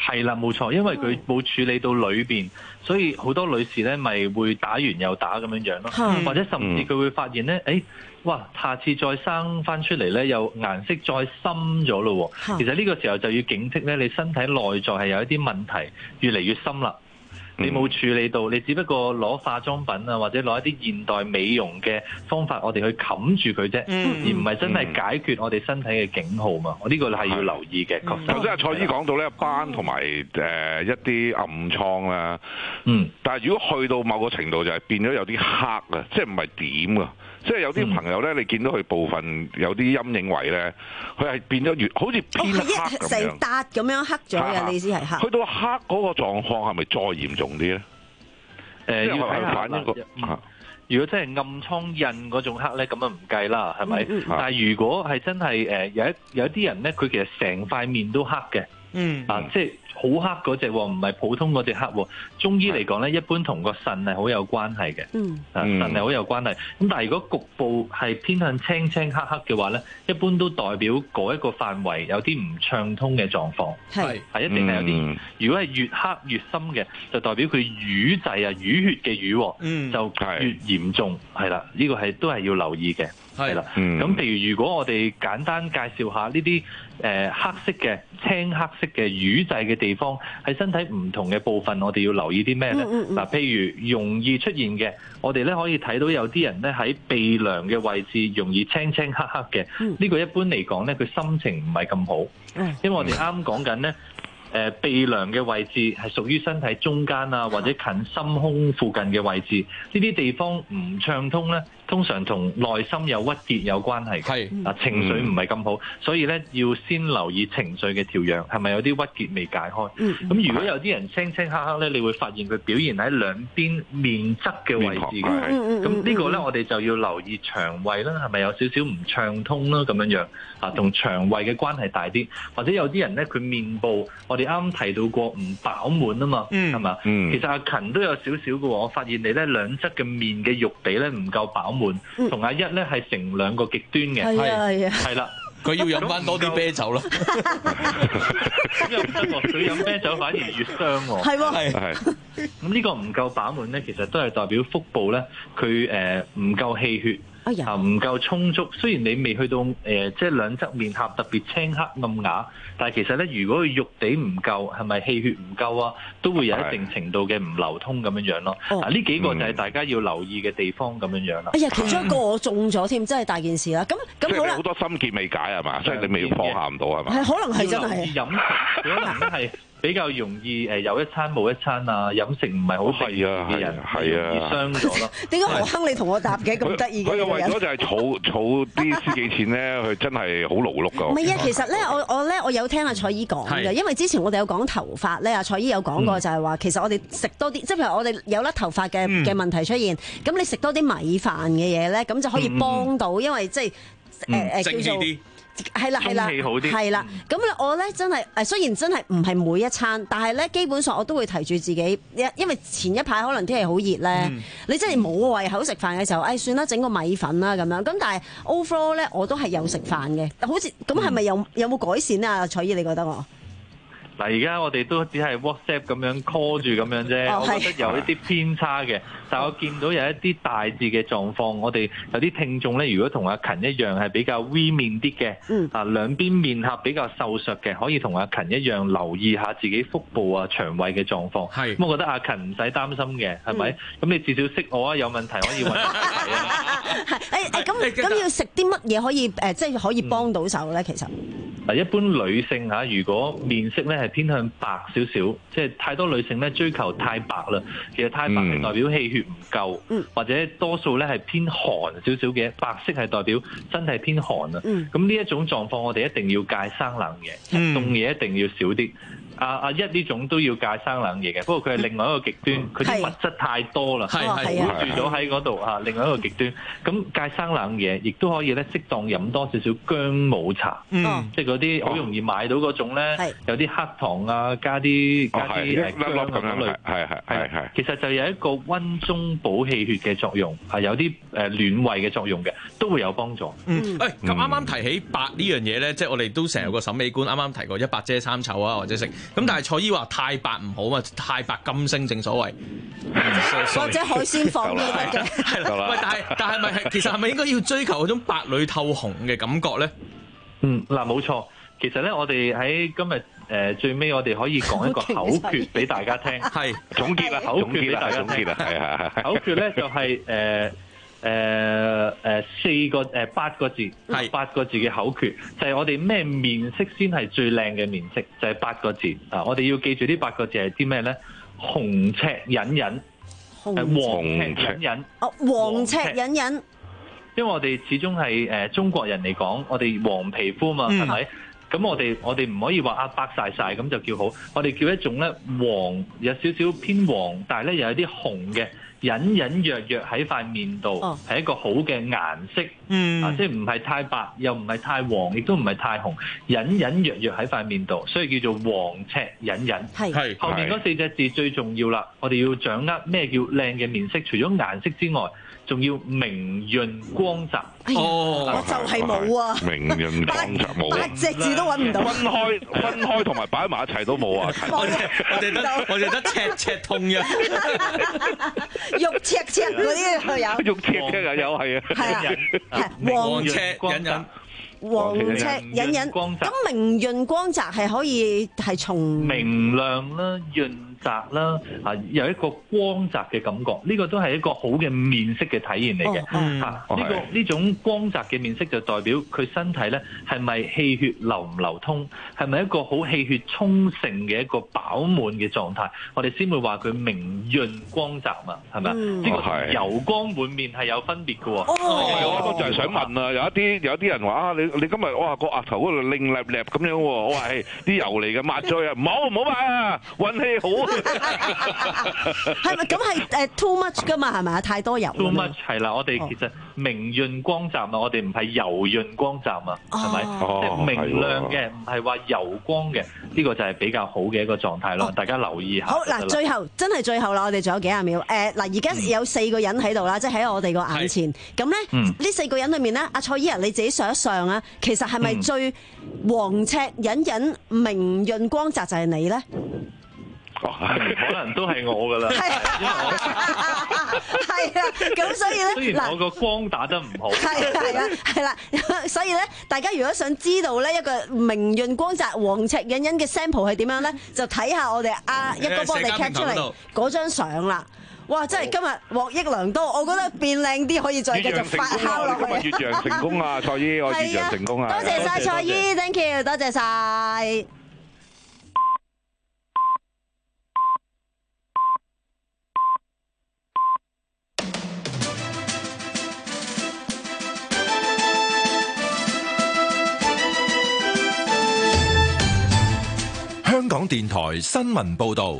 係啦，冇錯，因為佢冇處理到裏邊，所以好多女士咧咪會打完又打咁樣樣咯， 嗯、 或者甚至佢會發現咧，誒、哎，哇，下次再生翻出嚟咧，又顏色再深咗咯。 嗯、 其實呢個時候就要警惕咧，你身體內在係有一啲問題越嚟越深啦。你冇處理到，你只不過攞化妝品啊，或者攞一啲現代美容嘅方法，我哋去冚住佢啫， 嗯、 而唔係真係解決我哋身體嘅警號嘛。我呢個係要留意嘅。確實， 頭先阿蔡醫講到咧，斑同埋誒一啲暗瘡啦， 嗯， 但係如果去到某個程度就係變咗有啲黑啊，即係唔係點啊？即係有啲朋友咧，你見到佢部分有啲陰影位咧，佢係變咗越好似偏黑咁樣， 成笪咁樣黑咗嘅，你意思係黑？ 去到黑嗰個狀況係咪再嚴重啲咧？誒、 呃，要睇下反一個、 嗯、如果真係暗瘡印嗰種黑咧，咁啊唔計啦，係咪？ 嗯嗯、 但係如果係真係誒有一有一啲人咧，佢其實成塊面都黑嘅， 嗯啊，即係。好黑嗰隻喎，唔係普通嗰隻黑喎。中醫嚟講咧，一般同個腎係好有關係嘅。 嗯， 啊，腎係好有關係。咁但係如果局部係偏向青青黑黑嘅話咧，一般都代表嗰一個範圍有啲唔暢通嘅狀況。 係係一定係有啲。 嗯、 如果係越黑越深嘅，就代表佢瘀滯啊、淤血嘅瘀， 嗯、 就越嚴重。係啦，呢、這個係都係要留意嘅。係啦，咁、嗯、譬如如果我哋簡單介紹下呢啲誒黑色嘅青黑色嘅瘀滯嘅地方，喺身體唔同嘅部分，我哋要留意啲咩咧？嗱、嗯嗯，譬如容易出現嘅，我哋咧可以睇到有啲人咧喺鼻梁嘅位置容易青青黑黑嘅，呢、嗯呢個一般嚟講咧，佢心情唔係咁好，嗯、因為我哋啱講緊咧。誒鼻梁嘅位置係屬於身體中間啊，或者近心胸附近嘅位置，呢啲地方唔暢通咧，通常同內心有鬱結有關係嘅。係啊，情緒唔係咁好，所以咧要先留意情緒嘅調養，係咪有啲鬱結未解開？咁、嗯、如果有啲人青青黑黑咧，你會發現佢表現喺兩邊面側嘅位置嘅。咁呢個咧，我哋就要留意腸胃啦，係咪有少少唔暢通啦？咁樣樣啊，同腸胃嘅關係大啲，或者有啲人咧，佢面部我哋啱啱提到過唔飽滿啊嘛，係嘛？其實阿勤都有少少嘅喎，我發現你咧兩側嘅面嘅肉地咧唔夠飽滿，同、嗯、阿一咧係成兩個極端嘅， 係啊係啊， 係啦， 佢要飲翻多啲啤酒啦， 咁又唔得喎，佢飲啤酒反而越傷喎， 係喎， 係係，咁呢個唔夠飽滿咧，其實都係代表腹部咧佢誒唔夠氣血。啊，唔夠充足。雖然你未去到誒、呃，即係兩側面頰特別青黑暗啞，但係其實咧，如果佢肉地唔夠，係咪氣血唔夠啊？都會有一定程度嘅唔流通咁樣樣咯。嗱、哦，呢幾個就係大家要留意嘅地方咁樣樣啦。 哎呀，其中一個我中咗添，真係大件事啦。咁咁好啦， 好多心結未解係嘛？即係你未放下唔到係嘛？ 係可能係真係飲食，可能咧係。比較容易誒有一餐冇一餐啊，飲食唔係好食嘅人，係啊，而傷咗咯。 點解何亨你同我答嘅咁得意嘅？ 佢又為咗就係儲儲啲私己錢咧，佢真係好勞碌㗎。 唔係啊，其實咧，我我咧我有聽阿蔡姨講嘅，因為之前我哋有講頭髮咧，阿蔡姨有講過就係話，其實我哋食多啲，即係譬如我哋有甩頭髮嘅嘅問題出現，咁你食多啲米飯嘅嘢咧，咁就可以幫到，因為即係誒誒叫做。係啦係啦，係啦。咁咧我咧真係誒，雖然真係唔係每一餐，但係咧基本上我都會提住自己，因為前一排可能天氣好熱咧，嗯、你真係冇胃口食飯嘅時候，誒、哎、算啦，整個米粉啦咁樣。咁但係 overall 咧，我都係有食飯嘅。好似咁係咪有有冇改善啊？蔡姨，你覺得我？ 嗱，而家我哋都只係 WhatsApp 咁樣 call 住咁樣啫，哦、我覺得有一啲偏差嘅。但係我見到有一啲大致嘅狀況，我哋有啲聽眾咧，如果同阿勤一樣係比較 V 面啲嘅，嗯、啊兩邊面頰比較瘦削嘅，可以同阿勤一樣留意下自己腹部啊、腸胃嘅狀況。係，咁我覺得阿勤唔使擔心嘅，係咪？咁、嗯、你至少識我啊，有問題可以揾我睇啊。 係誒誒，咁咁要食啲乜嘢可以誒，即係可以幫到手咧？其實嗱，一般女性嚇，如果面色咧係偏向白少少，即係太多女性咧追求太白啦。其實太白係代表氣血唔夠，嗯、或者多數咧係偏寒少少嘅，白色係代表身體偏寒啊。咁呢一種狀況，我哋一定要戒生冷嘢，凍嘢、嗯、一定要少啲。阿阿一呢種都要戒生冷嘢嘅，不過佢係另外一個極端，佢啲、嗯、物質太多啦，係係住咗喺嗰度嚇，另外一個極端。咁戒生冷嘢，亦都可以咧適當飲多少少薑母茶，嗯、即係嗰啲好容易買到嗰種咧，哦、有啲黑糖啊，加啲加啲誒薑咁類，係係係係。其實就有一個溫中補氣血嘅作用，係有啲誒暖胃嘅作用嘅，都會有幫助。 嗯，誒咁啱啱提起白呢樣嘢咧，即係我哋都成日有個審美觀，啱啱提過一白遮三醜啊，或者食咁但係蔡姨話太白唔好嘛，太白金星正所謂， 或者海鮮舫都得嘅。 係啦，喂，但係但係咪係其實係咪應該要追求嗰種白裏透紅嘅感覺咧？ 嗯，嗱冇錯，其實咧我哋喺今日誒、呃、最尾我哋可以講一個口訣俾大家聽， 係總結啦， 口訣俾大家聽， 係係係口訣咧就係誒誒誒四個誒、呃、八個字，係八個字嘅口訣，就係、是、我哋咩面色先係最靚嘅面色，就係、是、八個字啊！我哋要記住呢八個字係啲咩咧？紅赤隱隱，係黃赤隱隱， 哦，黃赤隱隱。 因為我哋始終係誒中國人嚟講，我哋黃皮膚嘛，係咪、嗯？咁我哋我哋唔可以話啊白曬曬咁就叫好，我哋叫一種咧黃，有少少偏黃，但係咧又有啲紅嘅，隱隱約約喺塊面度，係、哦、一個好嘅顏色，嗯、啊，即係唔係太白，又唔係太黃，亦都唔係太紅，隱隱約約喺塊面度，所以叫做黃赤隱隱。係後面嗰四隻字最重要啦，我哋要掌握咩叫靚嘅面色，除咗顏色之外，仲要明潤光澤。 哦，我就係冇啊！ 明潤光澤冇， 八隻字都揾唔到。 分開分開同埋擺埋一齊都冇啊！ 我哋我哋得我哋得赤赤痛嘅， 肉赤赤嗰啲又有， 肉赤赤又有係啊！ 係啊，黃赤隱隱。 黃赤隱隱，咁明潤光澤係可以係從明亮啦、潤澤啦，啊有一個光澤嘅感覺，呢、這個都係一個好嘅面色嘅體現嚟嘅。嚇、哦，呢、嗯這個呢種光澤嘅面色就代表佢身體咧係咪氣血流唔流通，係咪一個好氣血充盛嘅一個飽滿嘅狀態，我哋先會話佢明潤光澤嘛，係咪啊？呢、嗯、個同油光滿面係有分別嘅喎。哦， 係我都就係想問啊，有一啲有一啲人話啊，你你今日哇個額頭嗰度靚粒粒咁樣喎，我話係啲油嚟嘅，抹咗啊，唔好唔好抹啊，運氣好。 係咪咁係誒 too much 噶嘛？係咪啊？太多油。 too much 係啦，我哋其實明潤光澤啊，我哋唔係油潤光澤啊，係咪？即係明亮嘅，唔係話油光嘅，呢個就係比較好嘅一個狀態咯。大家留意下。 好嗱，最後真係最後啦，我哋仲有幾廿秒。誒嗱，而家有四個人喺度啦，即係喺我哋個眼前。咁咧，呢四個人裏面咧，阿蔡姨啊，你自己上一上啊，其實係咪最黃赤隱隱、明潤光澤就係你咧？ 可能都係我噶啦，因為我係啊，咁所以咧， 雖然我個光打得唔好， 係啊係啊係啦，所以咧，大家如果想知道咧一個明潤光澤、黃赤隱隱嘅 sample 係點樣咧，就睇下我哋阿一哥幫我哋 cap 出嚟嗰張相啦。哇！真係今日獲益良多，我覺得變靚啲可以再繼續發酵落去。 越洋成功啊，蔡姨，我越洋成功啊！ 多謝晒蔡姨 ，thank you， 多謝晒。 香港電台新聞報導。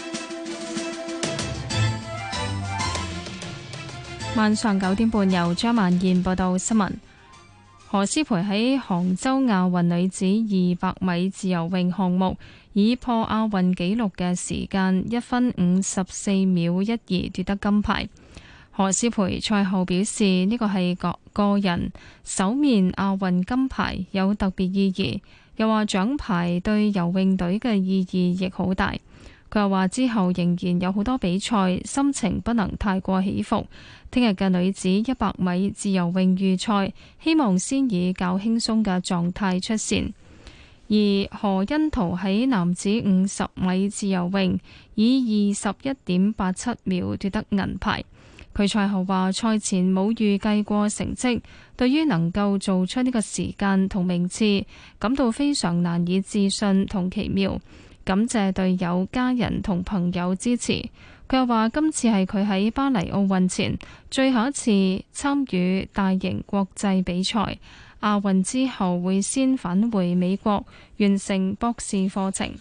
晚上九點半，由張曼燕報道新聞。何詩蓓喺杭州亞運女子二百米自由泳項目，以破亞運紀錄嘅時間一分五十四秒一二奪得金牌。何詩蓓賽後表示，呢個係個個人首面亞運金牌，有特別意義。又話獎牌對游泳隊嘅意義亦好大。佢又話之後仍然有好多比賽，心情不能太過起伏。聽日嘅女子一百米自由泳預賽，希望先以較輕鬆嘅狀態出線。而何甄陶喺男子五十米自由泳以二十一點八七秒奪得銀牌。佢賽後話賽前冇預計過成績，對於能夠做出呢個時間同名次感到非常難以置信同奇妙，感謝隊友、家人同朋友支持。佢又話今次係佢喺巴黎奧運前最後一次參與大型國際比賽，亞運之後會先返回美國完成博士課程。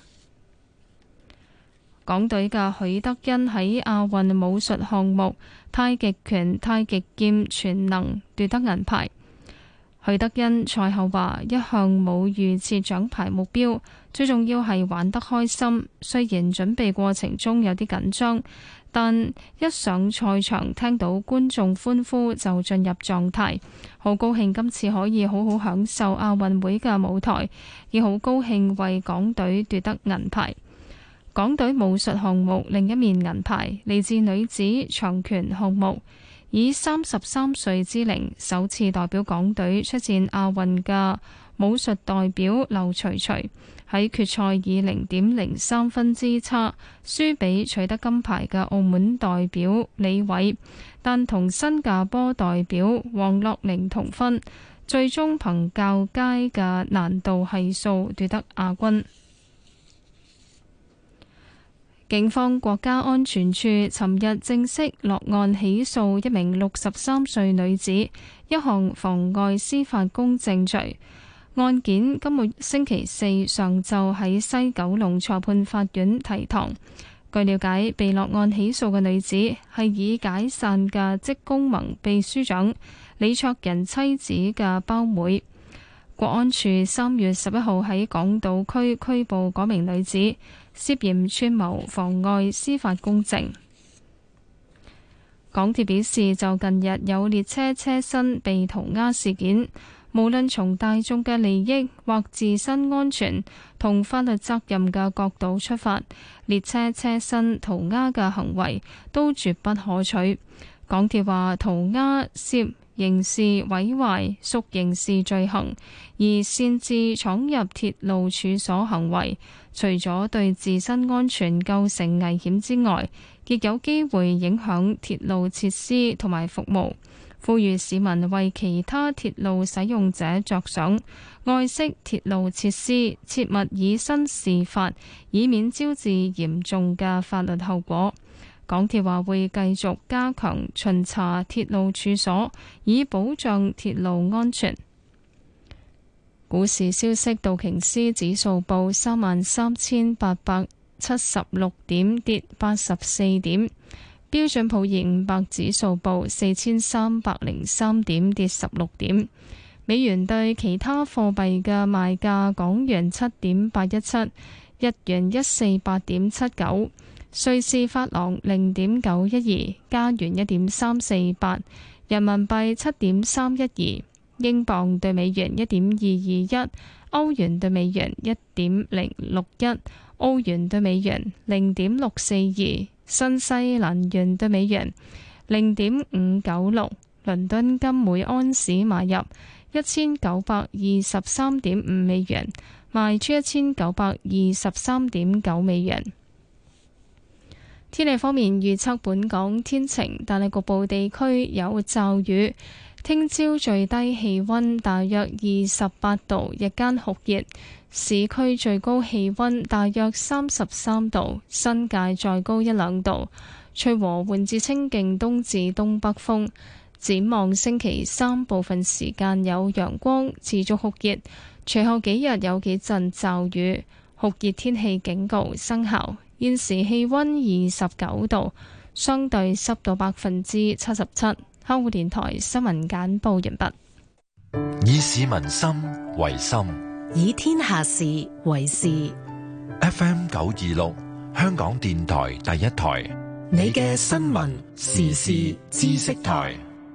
港隊嘅許德恩喺亞運武術項目太極拳、太極劍全能奪得銀牌。許德恩賽後話：一向冇預設獎牌目標，最重要係玩得開心。雖然準備過程中有啲緊張，但一上賽場聽到觀眾歡呼就進入狀態。好高興今次可以好好享受亞運會嘅舞台，亦好高興為港隊奪得銀牌。 港隊武術項目另一面銀牌嚟自女子長拳項目，以三十三歲之齡首次代表港隊出戰亞運嘅武術代表劉徐徐喺決賽以零點零三分之差輸俾取得金牌嘅澳門代表李偉，但同新加坡代表黃樂寧同分，最終憑較佳嘅難度係數奪得亞軍。警方國家安全處尋日正式落案起訴一名六十三歲女子一項妨礙司法公正罪。案件今個星期四上晝喺西九龍裁判法院提堂。據了解，被落案起訴嘅女子係已解散嘅職工盟秘書長李卓人妻子嘅胞妹。國安處三月十一號喺港島區拘捕嗰名女子，涉嫌串謀妨礙司法公正。港鐵表示，就近日有列車車身被塗鴉事件，無論從大眾嘅利益或自身安全同法律責任嘅角度出發，列車車身塗鴉嘅行為都絕不可取。港鐵話，塗鴉涉刑事毀壞屬刑事罪行，而擅自闖入鐵路處所行為，除咗對自身安全構成危險之外，亦有機會影響鐵路設施同埋服務。呼籲市民為其他鐵路使用者着想，愛惜鐵路設施，切勿以身試法，以免招致嚴重嘅法律後果。港鐵話會繼續加強巡查鐵路處所，以保障鐵路安全。股市消息，道瓊斯指數報三萬三千八百七十六點，跌八十四點。標準普爾五百指數報四千三百零三點，跌十六點。美元對其他貨幣嘅賣價：港元七點八一七，日元一四八點七九，瑞士法郎零點九一二，加元一點三四八，人民幣七點三一二，英鎊對美元一點二二一，歐元對美元一點零六一，澳元對美元零點六四二。新西蘭元對美元零點五九六，倫敦金每安士買入一千九百二十三點五美元，賣出一千九百二十三點九美元。天氣方面預測，本港天晴，但係局部地區有驟雨。聽朝最低氣溫大約二十八度，日間酷熱，市區最高氣溫大約三十三度，新界再高一兩度。吹和緩至清勁東至東北風。展望星期三部分時間有陽光，持續酷熱，隨後幾日有幾陣驟雨，酷熱天氣警告生效。現時氣溫二十九度，相對濕度百分之七十七。香港電台新聞簡報完畢。 以市民心為心， 以天下事為事。 F M 九二六，香港電台第一台， 你嘅新聞時事知識台。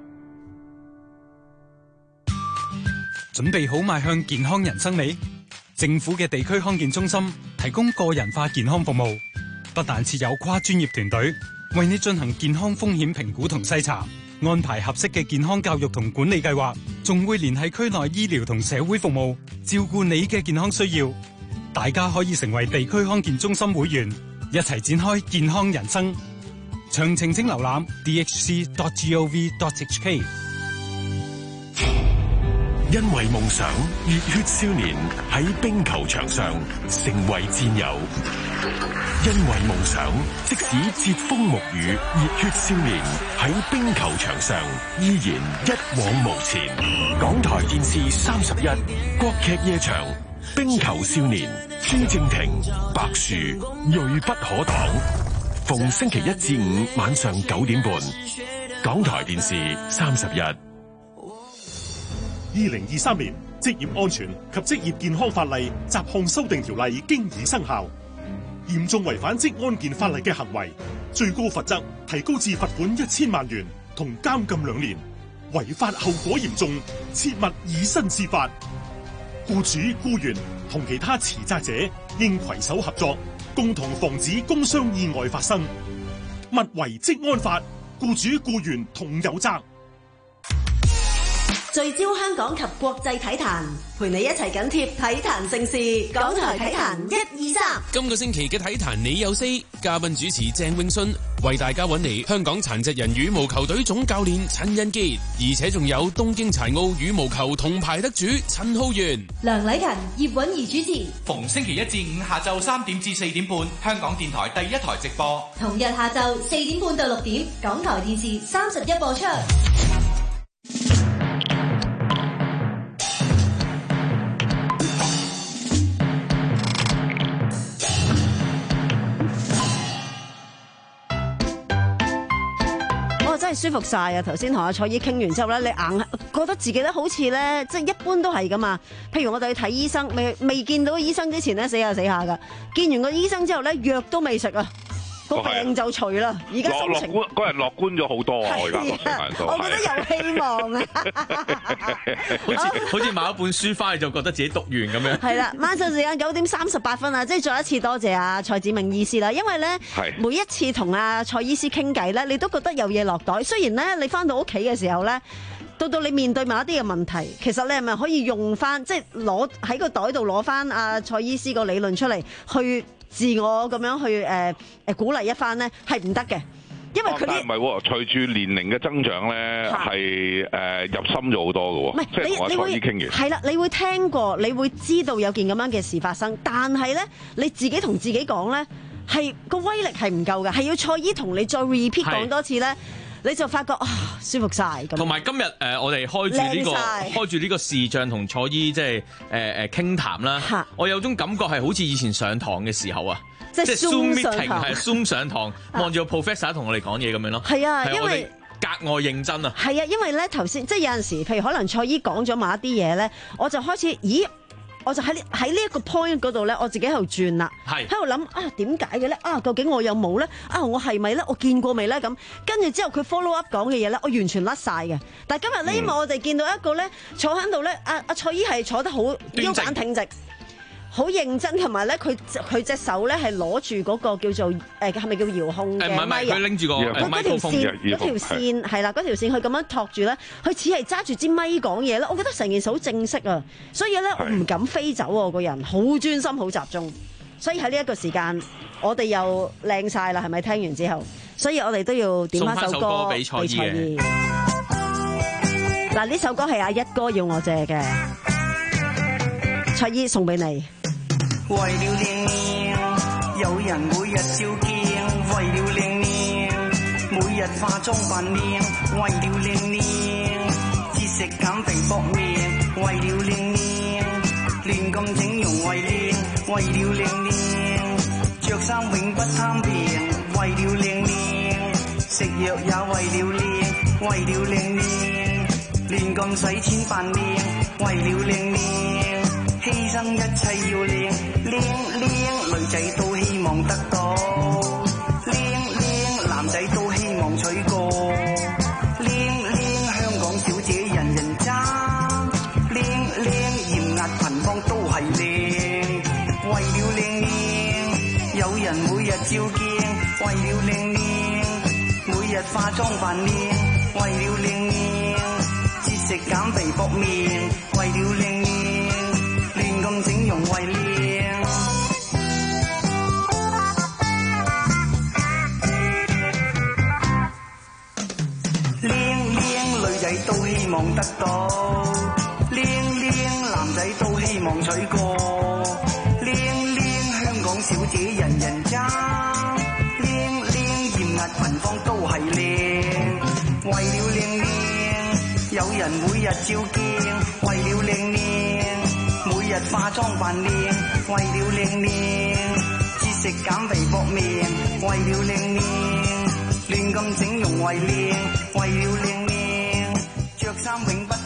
準備好邁向健康人生未？政府嘅地區康健中心提供個人化健康服務，不但設有跨專業團隊為你進行健康風險評估同篩查，安排合適嘅健康教育同管理計劃，仲會聯繫區內醫療同社會服務，照顧你嘅健康需要。大家可以成為地區康健中心會員，一齊展開健康人生。詳情請瀏覽 d h c dot gov dot h k。 因為夢想，熱血少年喺冰球場上成為戰友。因為夢想，即使櫛風沐雨，熱血少年喺冰球場上依然一往無前。港台電視三十一，國劇夜場，冰球少年，朱正廷、白樹，銳不可擋。逢星期一至五晚上九點半，港台電視三十一。 二零二三年職業安全及職業健康法例雜項修訂條例經已生效。嚴重違反職安健法例嘅行為，最高罰則提高至罰款一千萬元同監禁兩年。違法後果嚴重，切勿以身試法。僱主、僱員同其他持責者應攜手合作， 共同防止工傷意外發生。物為職安法，僱主僱員同有責。 聚焦香港及國際體壇，陪你一齊緊貼體壇盛事。港台體壇一二三。 今個星期嘅體壇你有 say， 嘉賓主持鄭永信為大家揾嚟香港殘疾人羽毛球隊總教練陳仁傑，而且仲有東京殘奧羽毛球銅牌得主陳浩源。 梁禮勤、葉韻儀主持。 逢星期一至五下晝三點至四點半，香港電台第一台直播。 同日下晝四點半到六點，港台電視三十一播出。真係舒服晒啊！頭先同阿蔡姨傾完之後咧，你硬覺得自己咧好似咧，即係一般都係噶嘛。譬如我哋去睇醫生，未未見到醫生之前咧，死下死下噶。見完個醫生之後咧，藥都未食啊，個病就除啦。而家心情嗰人樂觀咗好多啊！我而家我覺得有希望啊！ 好似好似買一本書翻去就覺得自己讀完咁樣。 係啦，晚上時間九點三十八分啊！即係再一次多謝阿蔡梓銘醫師啦，因為咧每一次同阿蔡醫師傾偈咧，你都覺得有嘢落袋。雖然咧你翻到屋企嘅時候咧，到到你面對某一啲嘅問題，其實你係咪可以用翻即係攞喺個袋度攞翻阿蔡醫師個理論出嚟，去自我咁樣去誒誒、呃、鼓勵一番咧，係唔得嘅。因為佢啲唔係喎， 隨住年齡嘅增長咧，係誒、呃、入心咗好多嘅喎。唔係，即係同阿蔡醫傾完。 係啦，你會聽過，你會知道有件咁樣嘅事發生，但係咧你自己同自己講咧，係個威力係唔夠嘅，係要蔡醫同你再 repeat 講多次咧。你就發覺啊，舒服晒咁。 同埋今日誒、呃，我哋開住呢、呢個開住呢個視像同蔡醫即係誒誒傾談啦。我有種感覺係好似以前上堂嘅時候啊，即係 Zoom meeting 係 Zoom 上堂，望住個 professor 同我哋講嘢咁樣咯。係啊，因為格外認真啊。係啊，因為咧頭先即係有陣時，譬如可能蔡醫講咗某一啲嘢咧，我就開始咦。我就喺喺呢一個 point 嗰度咧，我自己喺度轉啦，喺度諗啊點解嘅咧？啊究竟我有冇咧？啊我係咪咧？我見過未咧？咁跟住之後佢 follow up 講嘅嘢咧，我完全甩晒嘅。但係今日咧，因為我哋見到一個咧坐喺度咧，阿阿蔡醫係坐得好腰板挺直。好認真，同埋咧，佢佢隻手咧係攞住嗰個叫做誒係咪叫遙控嘅咪？唔係唔係，佢拎住個嗰條線，嗰條線係啦，嗰條線佢咁樣托住咧，佢似係揸住支咪講嘢咧。我覺得成件事好正式啊，所以咧我唔敢飛走啊，個人好專心好集中。所以喺呢一個時間，我哋又靚晒啦，係咪？聽完之後，所以我哋都要點翻首歌俾蔡醫。嗱，呢首歌係阿一哥要我借嘅，蔡醫送俾你。 為了靚靚，有人每日照鏡；為了靚靚，每日化妝扮靚；為了靚靚，節食減肥搏命；為了靚靚，亂咁整容為靚；為了靚靚，着衫永不貪平；為了靚靚，食藥也為了靚；為了靚靚，亂咁使錢扮靚；為了靚靚，犧牲一切要靚。靚靚女仔都希望得到，靚靚男仔都希望娶過，靚靚香港小姐人人爭，靚靚嚴壓貧芳都係靚。為了靚靚，有人每日照鏡；為了靚靚，每日化妝扮靚；為了靚靚，節食減肥搏命；為了靚靚，亂咁整容為靚。都希望得到，靚靚男仔都希望娶過，靚靚香港小姐人人爭，靚靚嚴壓貧芳都係靚。為了靚靚，有人每日照鏡；為了靚靚，每日化妝扮靚；為了靚靚，節食減肥搏命；為了靚靚，亂咁整容為靚；為了靚靚。着衫永不貪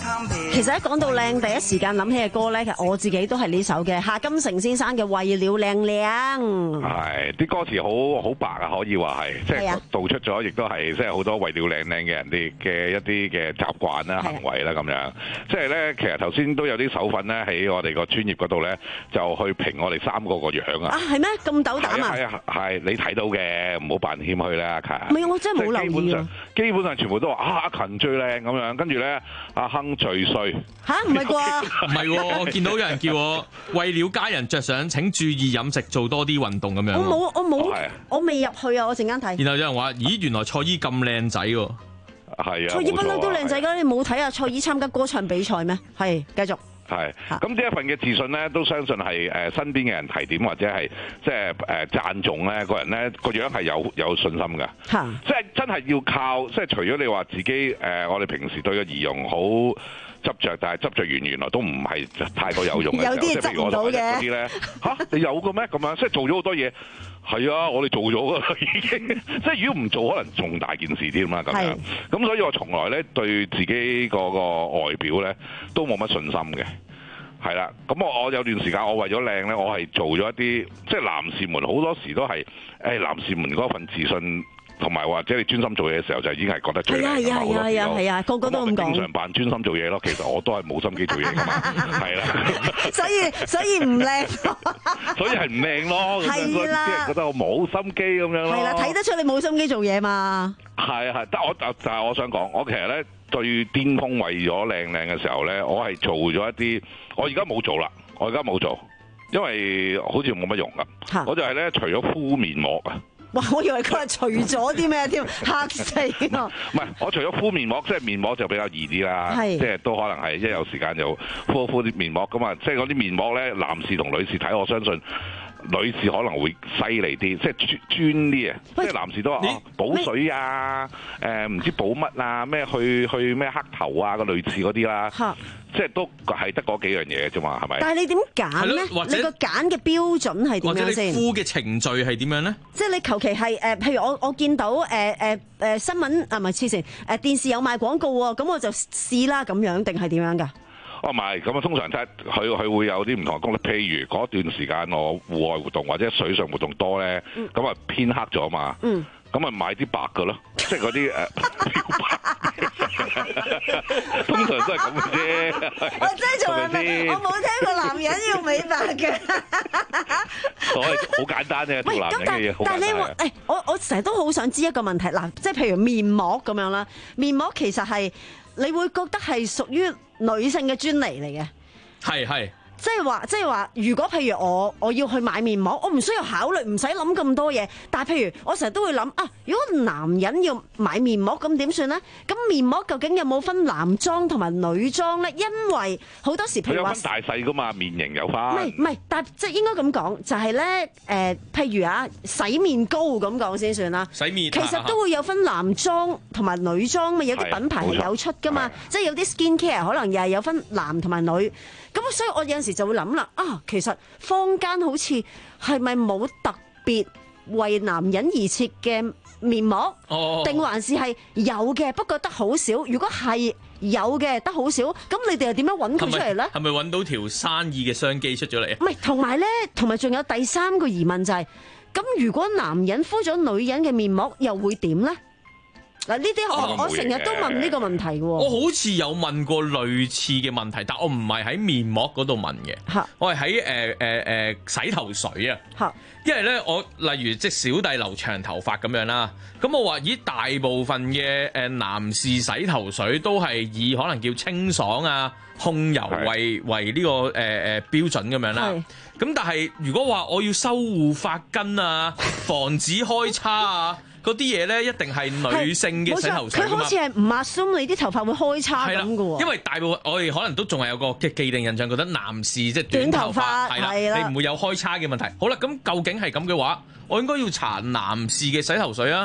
其實一講到靚，第一時間諗起嘅歌咧，其實我自己都係呢首嘅夏金城先生嘅《為了靚靚》。 係啲歌詞好好白啊，可以話係，即係道出咗，亦都係即係好多為了靚靚嘅人哋嘅一啲嘅習慣啦、行為啦咁樣。即係咧，其實頭先都有啲手粉咧喺我哋個專業嗰度咧，就去評我哋三個個樣啊。 啊，係咩？咁斗膽啊？ 係啊，係你睇到嘅，唔好扮謙虛啦，阿勤。 唔係，我真係冇留意啊。 基本上全部都話啊，阿勤最靚咁樣，跟住咧阿亨最衰。 吓，唔係啩？ 唔係喎，我見到有人叫我為了家人着想，請注意飲食，做多啲運動咁樣。 我冇，我冇，我未入去啊！我陣間睇。 然後有人話：咦，原來蔡依咁靚仔喎。 係啊。 蔡依不嬲都靚仔㗎，你冇睇啊？蔡依參加歌唱比賽咩？係，繼續。係， 咁呢一份嘅自信咧，都相信係誒身邊嘅人提點或者係即係誒讚頌咧，個人咧個樣係有有信心㗎。嚇！即係真係要靠，即係除咗你話自己誒，我哋平時對個儀容好執着，但係執着完原來都唔係太過有用嘅時候， 有啲係執唔到嘅。嗰啲咧嚇，你有嘅咩？咁樣即係做咗好多嘢。係啊，我哋做咗㗎啦，已經。即係如果唔做，可能仲大件事添啦咁樣。咁所以我從來咧對自己個個外表咧都冇乜信心嘅。係啦，咁我我有段時間我為咗靚咧，我係做咗一啲，即係男士們好多時都係，誒男士們嗰份自信。同埋或者你專心做嘢嘅時候，就已經係覺得最靚。 係啊係啊係啊係啊，個個都咁講。 經常扮專心做嘢咯，其實我都係冇心機做嘢㗎嘛，係啦。 所以所以唔靚。 所以係唔靚咯。 係啦。 啲人覺得我冇心機咁樣咯。 係啦，睇得出你冇心機做嘢嘛。 係係，但我就就係我想講，我其實咧最巔峰為咗靚靚嘅時候咧，我係做咗一啲，我而家冇做啦，我而家冇做，因為好似冇乜用㗎。我就係咧，除咗敷面膜啊。 哇！我以為佢係除咗啲咩添，嚇死我！ 唔係，我除咗敷面膜，即係面膜就比較易啲啦，即係都可能係一有時間就敷敷啲面膜咁啊！即係嗰啲面膜咧，男士同女士睇，我相信女士可能會犀利啲，即係專專啲啊！即係男士都話哦，補水啊，誒唔知補乜啊，咩去去咩黑頭啊，個類似嗰啲啦。即係都係得嗰幾樣嘢嘅啫嘛，係咪？ 但係你點揀咧？你個揀嘅標準係點樣先？ 或者你敷嘅程序係點樣咧？ 即係你求其係誒，譬如我我見到誒誒誒新聞啊，唔係黐線誒電視有賣廣告喎，咁我就試啦咁樣，定係點樣㗎？ 哦，唔係，咁啊，通常即係佢佢會有啲唔同嘅功能，譬如嗰段時間我戶外活動或者水上活動多咧，咁啊、嗯、偏黑咗嘛。嗯。咁咪買啲白嘅咯，即係嗰啲誒漂白，通常都係咁嘅啫。 我真係從來未，我冇聽過男人要美白嘅。 所以好簡單嘅，做男人嘅嘢好簡單。但係你話誒， 我我成日都好想知一個問題，嗱，即係譬如面膜咁樣啦，面膜其實係你會覺得係屬於女性嘅專利嚟嘅。 係係。 即係話，即係話，如果譬如我我要去買面膜，我唔需要考慮，唔使諗咁多嘢。但係譬如我成日都會諗啊，如果男人要買面膜，咁點算呢？咁面膜究竟有冇分男裝同埋女裝呢？因為好多時譬如話， 有分大細噶嘛，面型有分。唔係唔係，但即係應該咁講，就係、是、咧，誒、呃，譬如啊，洗面膏咁講先算啦。 洗面其實都會有分男裝同埋女裝嘛，有啲品牌係有出噶嘛，即係有啲 skin care 可能又係有分男同埋女。咁所以我有陣時就會諗啦，啊，其實坊間好似係咪冇特別為男人而設嘅面膜，定、oh. 還是係有嘅，不過得好少。如果係有嘅，得好少，咁你哋又點樣揾佢出嚟咧？ 係咪揾到條生意嘅商機出咗嚟啊？ 唔係，同埋咧，同埋仲有第三個疑問就係、是，咁如果男人敷咗女人嘅面膜，又會點咧？嗱，呢啲我我成日都問呢個問題喎。 我好似有問過類似嘅問題，但我唔係喺面膜嗰度問嘅。嚇，我係喺誒誒誒洗頭水啊。嚇，因為咧，我例如即小弟留長頭髮咁樣啦，咁我話咦，大部分嘅誒男士洗頭水都係以可能叫清爽啊、控油為為呢、這個誒誒、呃、標準咁樣啦。咁但係如果話我要修護髮根啊、防止開叉啊。嗰啲嘢咧一定係女性嘅洗頭水㗎嘛，佢好似係唔 assume你啲頭髮會開叉咁嘅喎。 因為大部分我哋可能都仲係有個嘅既定印象，覺得男士即係短頭髮係啦，你唔會有開叉嘅問題。好啦，咁究竟係咁嘅話，我應該要搽男士嘅洗頭水啊，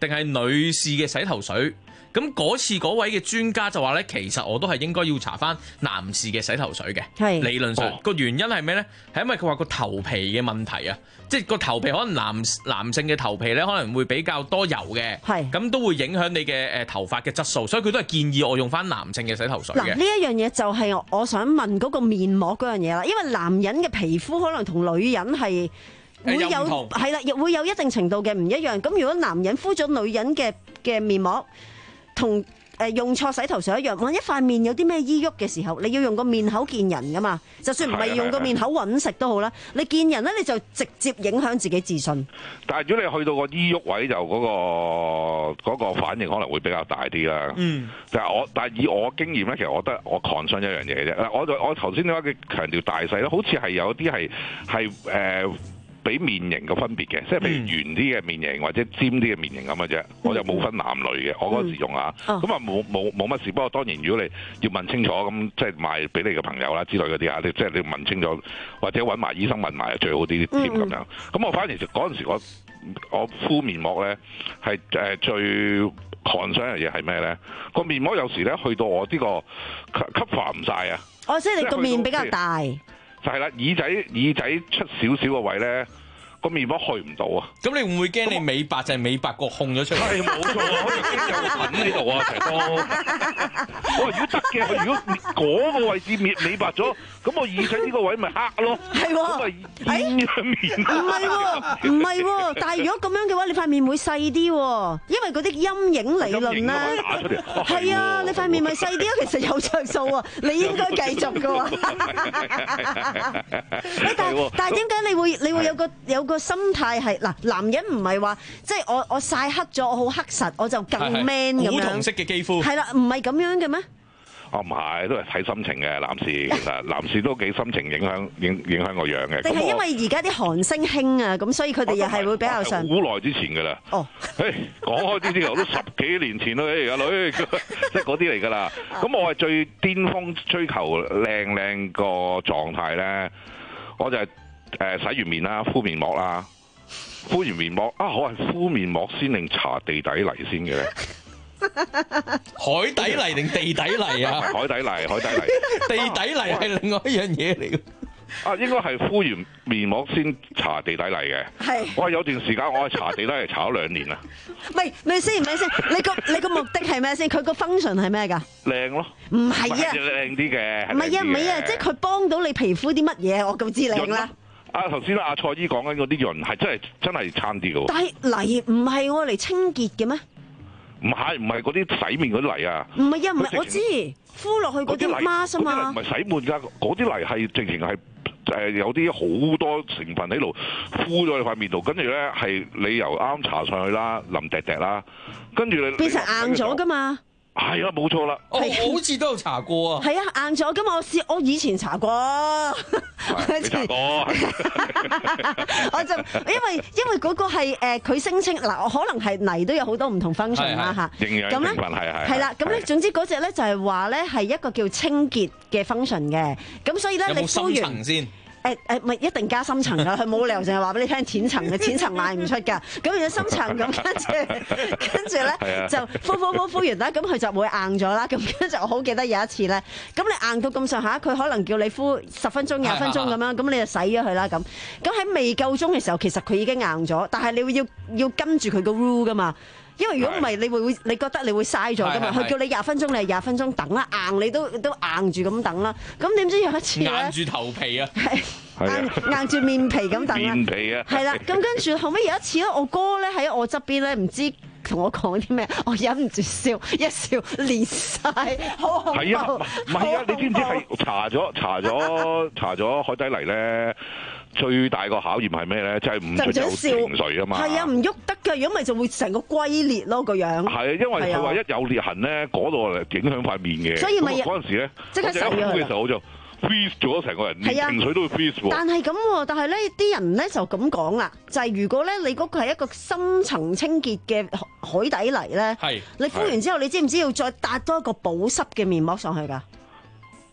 定係女士嘅洗頭水？咁嗰次嗰位嘅專家就話咧，其實我都係應該要搽翻男士嘅洗頭水嘅。係理論上個、哦、原因係咩咧？係因為佢話個頭皮嘅問題啊，即係個頭皮可能男男性嘅頭皮咧可能會比較多油嘅，係咁都會影響你嘅誒頭髮嘅質素，所以佢都係建議我用翻男性嘅洗頭水嘅。 嗱，呢一樣嘢就係我想問嗰個面膜嗰樣嘢啦，因為男人嘅皮膚可能同女人係會有係啦，亦會有一定程度嘅唔一樣。咁如果男人敷咗女人嘅嘅面膜，同誒用錯洗頭水一樣，萬一塊面有啲咩醫鬱嘅時候，你要用個面口見人噶嘛？就算唔係用個面口揾食都好啦，你見人咧你就直接影響自己自信。 但係如果你去到個醫鬱位，就嗰個嗰個反應可能會比較大啲啦。嗯，但係我但係以我經驗咧，其實我覺得我 concern 一樣嘢啫。我就我頭先點解佢強調大細咧？好似係有啲係係誒。俾面型嘅分別嘅，即係譬如圓啲嘅面型或者尖啲嘅面型咁嘅啫，我就冇分男女嘅。我嗰時用下，咁啊冇冇冇乜事。不過當然，如果你要問清楚，咁即係賣俾你嘅朋友啦之類嗰啲啊，你即係你問清楚，或者揾埋醫生問埋最好啲添咁樣。咁我反而就嗰陣時我我敷面膜咧係誒最 concern 嘅嘢係咩咧？個面膜有時咧去到我呢個吸發唔晒啊！ 哦，即係你個面比較大。 就係啦，耳仔耳仔出少少個位咧，個面膜去唔到啊！ 咁你會唔會驚你美白就係美白個控咗出嚟？ 係冇錯，可以驚有個菌喺度啊！成日都，我話如果得嘅，如果嗰個位置美美白咗，咁我耳仔呢個位咪黑咯？係喎，咁咪煙嘅面。 唔係喎，唔係喎，但係如果咁樣嘅話，你塊面會細啲喎，因為嗰啲陰影理論咧，係啊，你塊面咪細啲啊，其實有着數啊，你應該繼續嘅喎。但係但係點解你會你會有個有個心態係嗱，男人唔係話即係我我曬黑咗，我好黑實，我就更 man 咁樣。 古銅色嘅肌膚係啦，唔係咁樣嘅咩？ 哦，唔係，都係睇心情嘅。男士其實男士都幾心情影響影影響個樣嘅。 定係因為而家啲韓星興啊，咁所以佢哋又係會比較上。 好耐之前㗎啦。哦。誒，講開啲之後都十幾年前啦，誒阿女，即係嗰啲嚟㗎啦。咁我係最巔峰追求靚靚個狀態咧，我就係誒洗完面啦，敷面膜啦，敷完面膜啊，我係敷面膜先定搽地底泥先嘅咧。 海底泥定地底泥啊？ 海底泥，海底泥。 地底泥係另外一樣嘢嚟嘅。 啊，應該係敷完面膜先搽地底泥嘅。係。我有段時間我係搽地底泥搽咗兩年啦。 咪咪先，咪先，你個你個目的係咩先？佢個 function 係咩㗎？ 靚咯。 唔係啊。 靚啲嘅。 唔係啊，唔係啊，即係佢幫到你皮膚啲乜嘢？我咁知靚啦。 啊，頭先阿蔡姨講緊嗰啲潤係真係真係差啲嘅喎。 但係泥唔係我嚟清潔嘅咩？ 唔係唔係嗰啲洗面嗰啲泥啊！唔係啊，唔係我知敷落去嗰啲 mask 啊嘛。 唔係洗面㗎，嗰啲泥係直情係誒有啲好多成分喺度敷咗喺塊面度，跟住咧係你由啱搽上去啦，淋滴滴啦，跟住你變成硬咗㗎嘛。 係啊，冇錯啦。 我好似都有搽過啊。 係啊，硬咗㗎嘛。我試我以前搽過。 你搽過。 我就因為因為嗰個係誒佢聲稱嗱，我可能係泥都有好多唔同 function 啦嚇。 營養成分係係。 係啦，咁咧總之嗰隻咧就係話咧係一個叫清潔嘅 function 嘅，咁所以咧你敷完先。誒誒，唔係一定加深層㗎，佢冇理由淨係話俾你聽淺層嘅，淺層賣唔出㗎。咁如果深層咁，跟住跟住咧就敷敷敷敷完啦，咁佢就會硬咗啦。咁跟住我好記得有一次咧，咁你硬到咁上下，佢可能叫你敷十分鐘、廿分鐘咁樣，咁你就洗咗佢啦。咁咁喺未夠鐘嘅時候，其實佢已經硬咗，但係你會要要跟住佢個 rule 㗎嘛。因為如果唔係，你會會你覺得你會嘥咗㗎嘛？佢叫你廿分鐘，你係廿分鐘等啦，硬你都都硬住咁等啦。咁點知有一次咧， 硬住頭皮啊， 硬硬住面皮咁等啦。 面皮啊， 係啦。咁跟住後尾有一次咧，我哥咧喺我側邊咧，唔知同我講啲咩，我忍唔住笑，一笑裂晒，好恐怖。 係啊，唔係啊，你知唔知係搽咗搽咗搽咗海底泥咧？最大個考驗係咩咧？就係唔准有情緒啊嘛。 係啊，唔喐得㗎，如果咪就會成個龜裂咯個樣。 係啊，因為佢話一有裂痕咧，嗰度影響塊面嘅。 所以咪嗰陣時咧， 即刻洗咗佢。 嘅時候我就 freeze 咗成個人，連情緒都會 freeze 喎。 但係咁，但係咧啲人咧就咁講啦，就係、是、如果咧你嗰個係一個深層清潔嘅海底泥咧，你敷完之後，你知唔知要再搭多一個保濕嘅面膜上去㗎？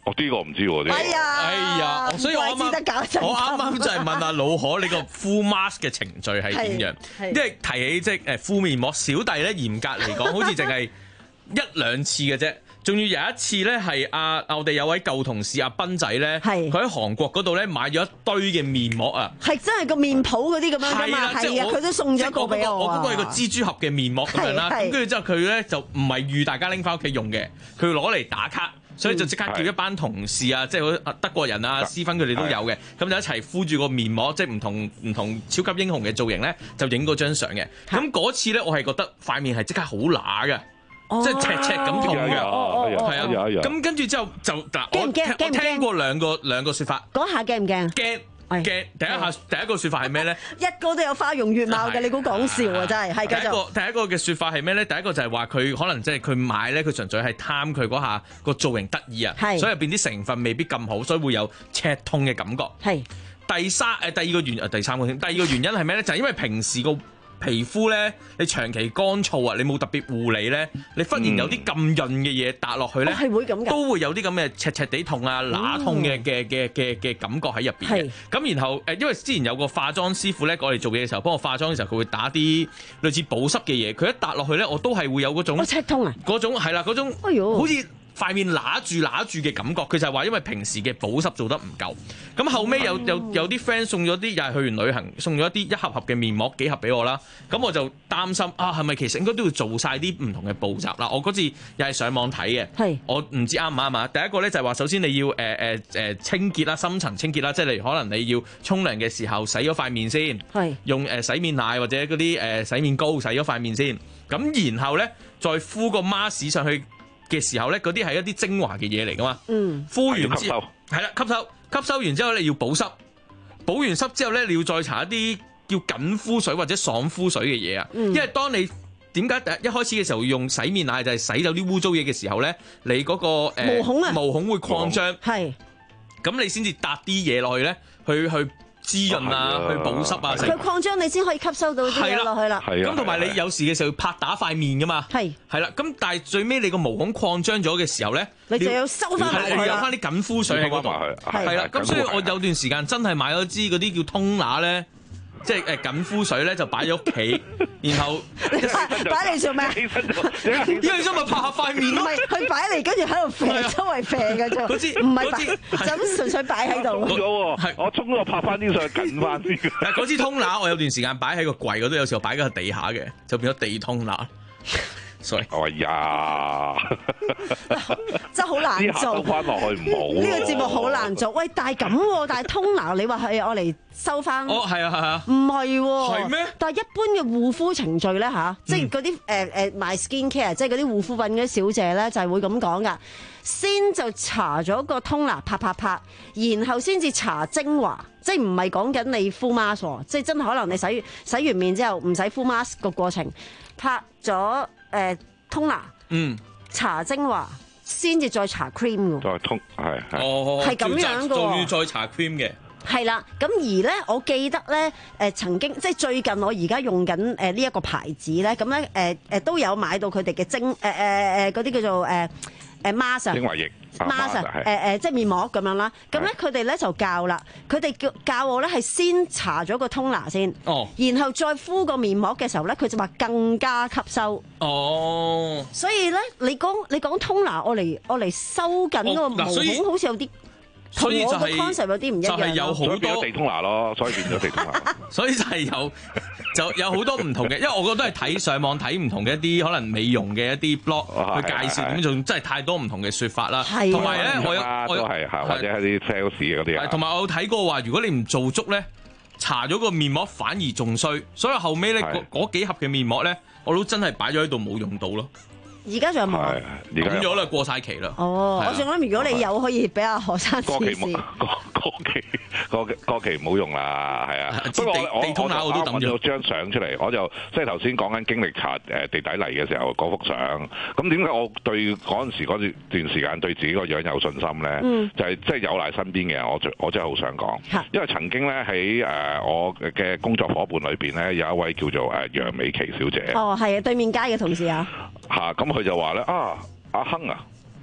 哦，呢個唔知喎，呢個。 哎呀， 哎呀，所以我啱啱我啱啱就係問阿老可，你個敷 mask 嘅程序係點樣？因為提起即係誒敷面膜，小弟咧嚴格嚟講，好似淨係一兩次嘅啫。仲要有一次咧，係阿我哋有位舊同事阿斌仔咧，佢喺韓國嗰度咧買咗一堆嘅面膜啊， 係真係個面譜嗰啲咁樣噶嘛，係啊，佢都送咗一個俾我。 我嗰個係個蜘蛛俠嘅面膜咁樣啦，咁跟住之後佢咧就唔係預大家拎翻屋企用嘅，佢攞嚟打卡。所以就即刻叫一班同事啊，即係好德國人啊、斯芬佢哋都有嘅，咁就一齊敷住個面膜，即係唔同唔同超級英雄嘅造型咧，就影嗰張相嘅。咁嗰次咧，我係覺得塊面係即刻好乸嘅，即係赤赤咁痛嘅，係啊。咁跟住之後就嗱，我我聽過兩個兩個説法， 嗰下驚唔驚？ 驚。嘅第一下第一個説法係咩咧？ 一個都有花容月貌嘅，你估講笑啊！真係係第一個第一個嘅説法係咩咧？第一個就係話佢可能即係佢買咧，佢純粹係貪佢嗰下個造型得意啊，所以入邊啲成分未必咁好，所以會有赤痛嘅感覺。係第三誒第二個原誒第三個添，第二個原因係咩咧？就係因為平時個皮膚咧，你長期乾燥啊，你冇特別護理咧，你忽然有啲咁潤嘅嘢搭落去咧， 係會咁嘅， 都會有啲咁嘅赤赤地痛啊、乸痛嘅嘅嘅嘅嘅感覺喺入邊嘅。咁然後誒，因為之前有個化妝師傅咧，過嚟做嘢嘅時候，幫我化妝嘅時候，佢會打啲類似保濕嘅嘢，佢一搭落去咧，我都係會有嗰種赤痛啊， 嗰種係啦，嗰種好似塊面揦住揦住嘅感覺。佢就係話因為平時嘅保濕做得唔夠，咁後尾有有有啲 friend 送咗啲，又係去完旅行送咗一啲一盒盒嘅面膜幾盒俾我啦。咁我就擔心啊，係咪其實應該都要做晒啲唔同嘅步驟啦？我嗰次又係上網睇嘅，我唔知啱唔啱啊。第一個咧就係話，首先你要誒誒誒清潔啦，深層清潔啦，即係例如可能你要沖涼嘅時候洗咗塊面先，用誒洗面奶或者嗰啲誒洗面膏洗咗塊面先，咁然後咧再敷個 mask 上去嘅時候咧，嗰啲係一啲精華嘅嘢嚟噶嘛，嗯、敷完之後係啦，吸收吸收完之後咧要補濕，補完濕之後咧你要再搽一啲叫緊膚水或者爽膚水嘅嘢啊，嗯、因為當你點解第一開始嘅時候用洗面奶就係洗走啲污糟嘢嘅時候咧，你嗰、嗰個誒、呃、 毛孔啊毛孔會擴張， 係咁你先至搭啲嘢落去咧，去去。滋潤啊，去保濕啊， 佢擴張你先可以吸收到啲嘢落去啦。 咁同埋你有時嘅時候要拍打塊面噶嘛。係係啦，咁但係最尾你個毛孔擴張咗嘅時候咧， 你就要收翻埋佢， 有翻啲緊膚水喺嗰度。係啦，咁所以我有段時間真係買咗支嗰啲叫通拿咧。即係誒緊膚水咧就擺咗屋企，然後擺嚟做咩？ 因為想咪拍下塊面咯。 唔係佢擺嚟跟住喺度肥，周圍肥嘅啫。 嗰支唔係擺，就咁純粹擺喺度。 咗喎，係我沖咗拍翻啲上緊翻啲。 但係嗰支通拿我有段時間擺喺個櫃嗰度，有時候擺喺個地下嘅，就變咗地通拿。sorry， 哎呀， 真係好難做。 收翻落去唔好。 呢個節目好難做。喂，但係咁，但係通拿你話係我嚟收翻？ 哦，係啊，係啊。 唔係喎。 係咩？ 但係一般嘅護膚程序咧嚇，即係嗰啲誒誒賣 skin care，即係嗰啲護膚品嗰啲小姐咧，就係會咁講噶。先就搽咗個通拿，拍拍拍，然後先至搽精華，即係唔係講緊你敷 mask，即係真係可能你洗洗完面之後唔使敷 mask 個過程，拍咗。誒通拿，嗯，搽精華先至再搽 cream 喎， 再通係係， 哦， 係咁樣嘅喎， 仲要再搽 cream 嘅， 係啦。咁而咧，我記得咧，誒曾經即係最近我而家用緊誒呢一個牌子咧，咁咧誒誒都有買到佢哋嘅精誒誒誒嗰啲叫做誒誒 mask 精華液。 mask 誒誒即係面膜咁樣啦，咁咧佢哋咧就教啦，佢哋教教我咧係先搽咗個通拿先，哦，然後再敷個面膜嘅時候咧，佢就話更加吸收，哦，所以咧你講你講通拿我嚟我嚟收緊嗰個毛孔，好似有啲。 所以就係 concept 有啲唔一樣， 就係有好多地通拿咯，所以變咗地通拿。 所以就係有就有好多唔同嘅，因為我覺得都係睇上網睇唔同嘅一啲可能美容嘅一啲 blog 去介紹點做，真係太多唔同嘅説法啦。同埋咧，我有我有係或者係啲 sales 嗰啲啊。 同埋我有睇過話，如果你唔做足咧，搽咗個面膜反而仲衰，所以後尾咧嗰嗰幾盒嘅面膜咧，我都真係擺咗喺度冇用到咯。 而家仲有冇？ 抌咗啦，過晒期啦。 哦，我仲諗，如果你有可以俾阿何生試試。 過過期過過期唔好用啦，係啊。 不過我地通拿我都抌咗張相出嚟，我就即係頭先講緊經歷搽誒地底泥嘅時候嗰幅相。咁點解我對嗰陣時嗰段時間對自己個樣有信心咧？嗯、就係即係有賴身邊嘅人，我我真係好想講。因為曾經咧喺誒我嘅工作伙伴裏邊咧，有一位叫做誒楊美琪小姐。 哦，係啊，對面街嘅同事啊。 嚇！咁佢就話咧啊，阿亨啊，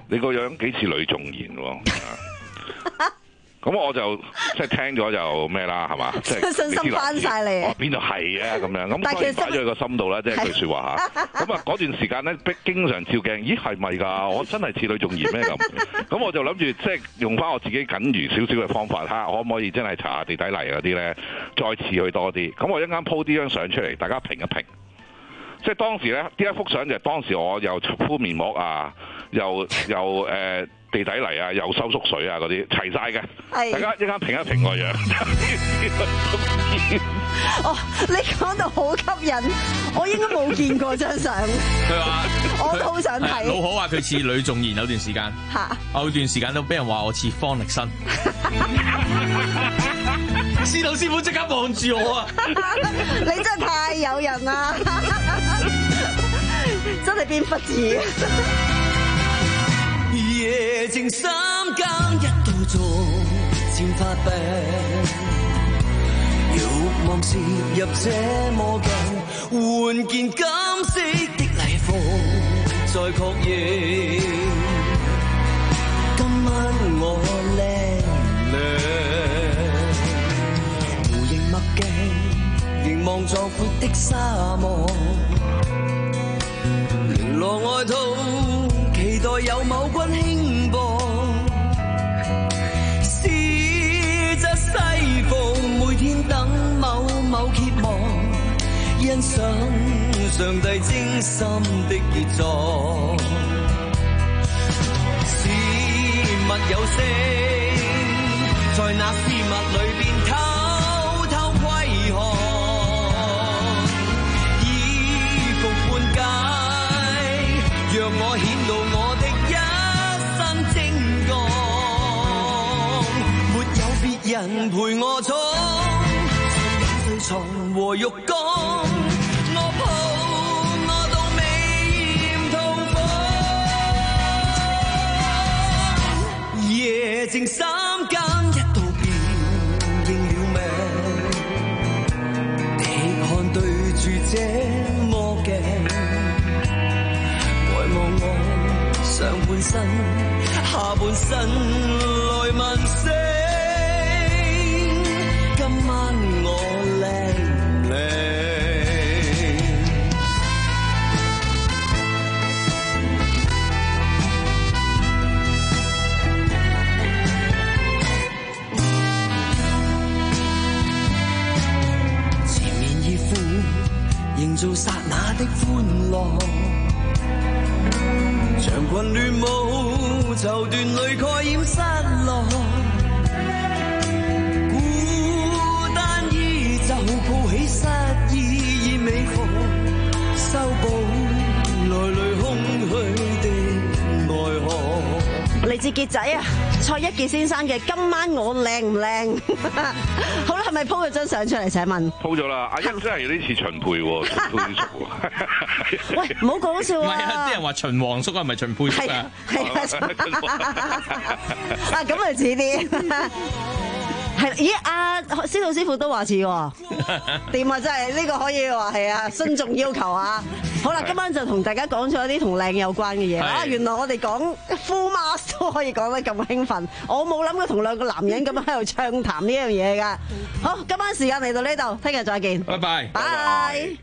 你個樣幾似呂頌賢喎。咁我就即係聽咗就咩啦，係嘛？即係信心翻晒嚟。 我邊度係啊咁樣？咁當然擺咗喺個心度啦，即係句説話嚇。咁啊嗰段時間咧，經常照鏡，咦係咪㗎？我真係似呂頌賢咩咁？咁我就諗住即係用翻我自己僅餘少少嘅方法嚇，可唔可以真係搽下地底泥嗰啲咧，再似佢多啲？咁我一陣鋪啲張相出嚟，大家評一評。即係當時咧，呢一幅相就係當時我又敷面膜啊，又又誒。呃地底泥啊，又收縮水啊，嗰啲齊晒嘅，大家一間評一評個樣。 哦，你講到好吸引，我應該冇見過張相。 佢話我都好想睇。 老好話佢似呂頌賢有段時間， 嚇， 有段時間都俾人話我似方力申。司徒師傅即刻望住我啊！ 你真係太有人啦，真係變忽字。 夜靜三更一到逐漸發病，欲望攝入這麼近，換件金色的禮服再確認，今晚我靚唔靚？無形墨鏡凝望壯闊的沙漠，零落外套期待有某君輕薄，是則西服每天等某某揭幕，欣賞上帝精心的傑作。事物有聲，在那事物裏邊偷偷窺看，衣服半解，讓我顯露我人陪我闖，睡床和浴缸，我抱我到美豔套房。夜靜三更一到便認了命，滴汗對住這魔鏡，呆望我上半身下半身來問聲。營造剎那的歡樂，長裙亂舞，綢緞裏蓋掩失落，孤單依舊抱起失意已美服，修補來來空虛的愛河。 嚟自傑仔啊，蔡一傑先生嘅今晚我靚唔靚？好啦，係咪 po 咗張相出嚟？請問 po 咗啦，阿欣真係有啲似秦沛喎，秦沛叔喎。 喂，唔好講笑啊！ 唔係啊，啲人話秦皇叔啊，唔係秦沛叔啊。 係啊，啊咁咪似啲。係，咦？阿司徒師傅都話似喎，掂啊！真係呢個可以話係啊，尊重要求啊！好啦，今晚就同大家講咗一啲同靚有關嘅嘢啊！原來我哋講 full mask 都可以講得咁興奮，我冇諗過同兩個男人咁樣喺度暢談呢樣嘢㗎。好，今晚時間嚟到呢度，聽日再見。 拜拜。 拜。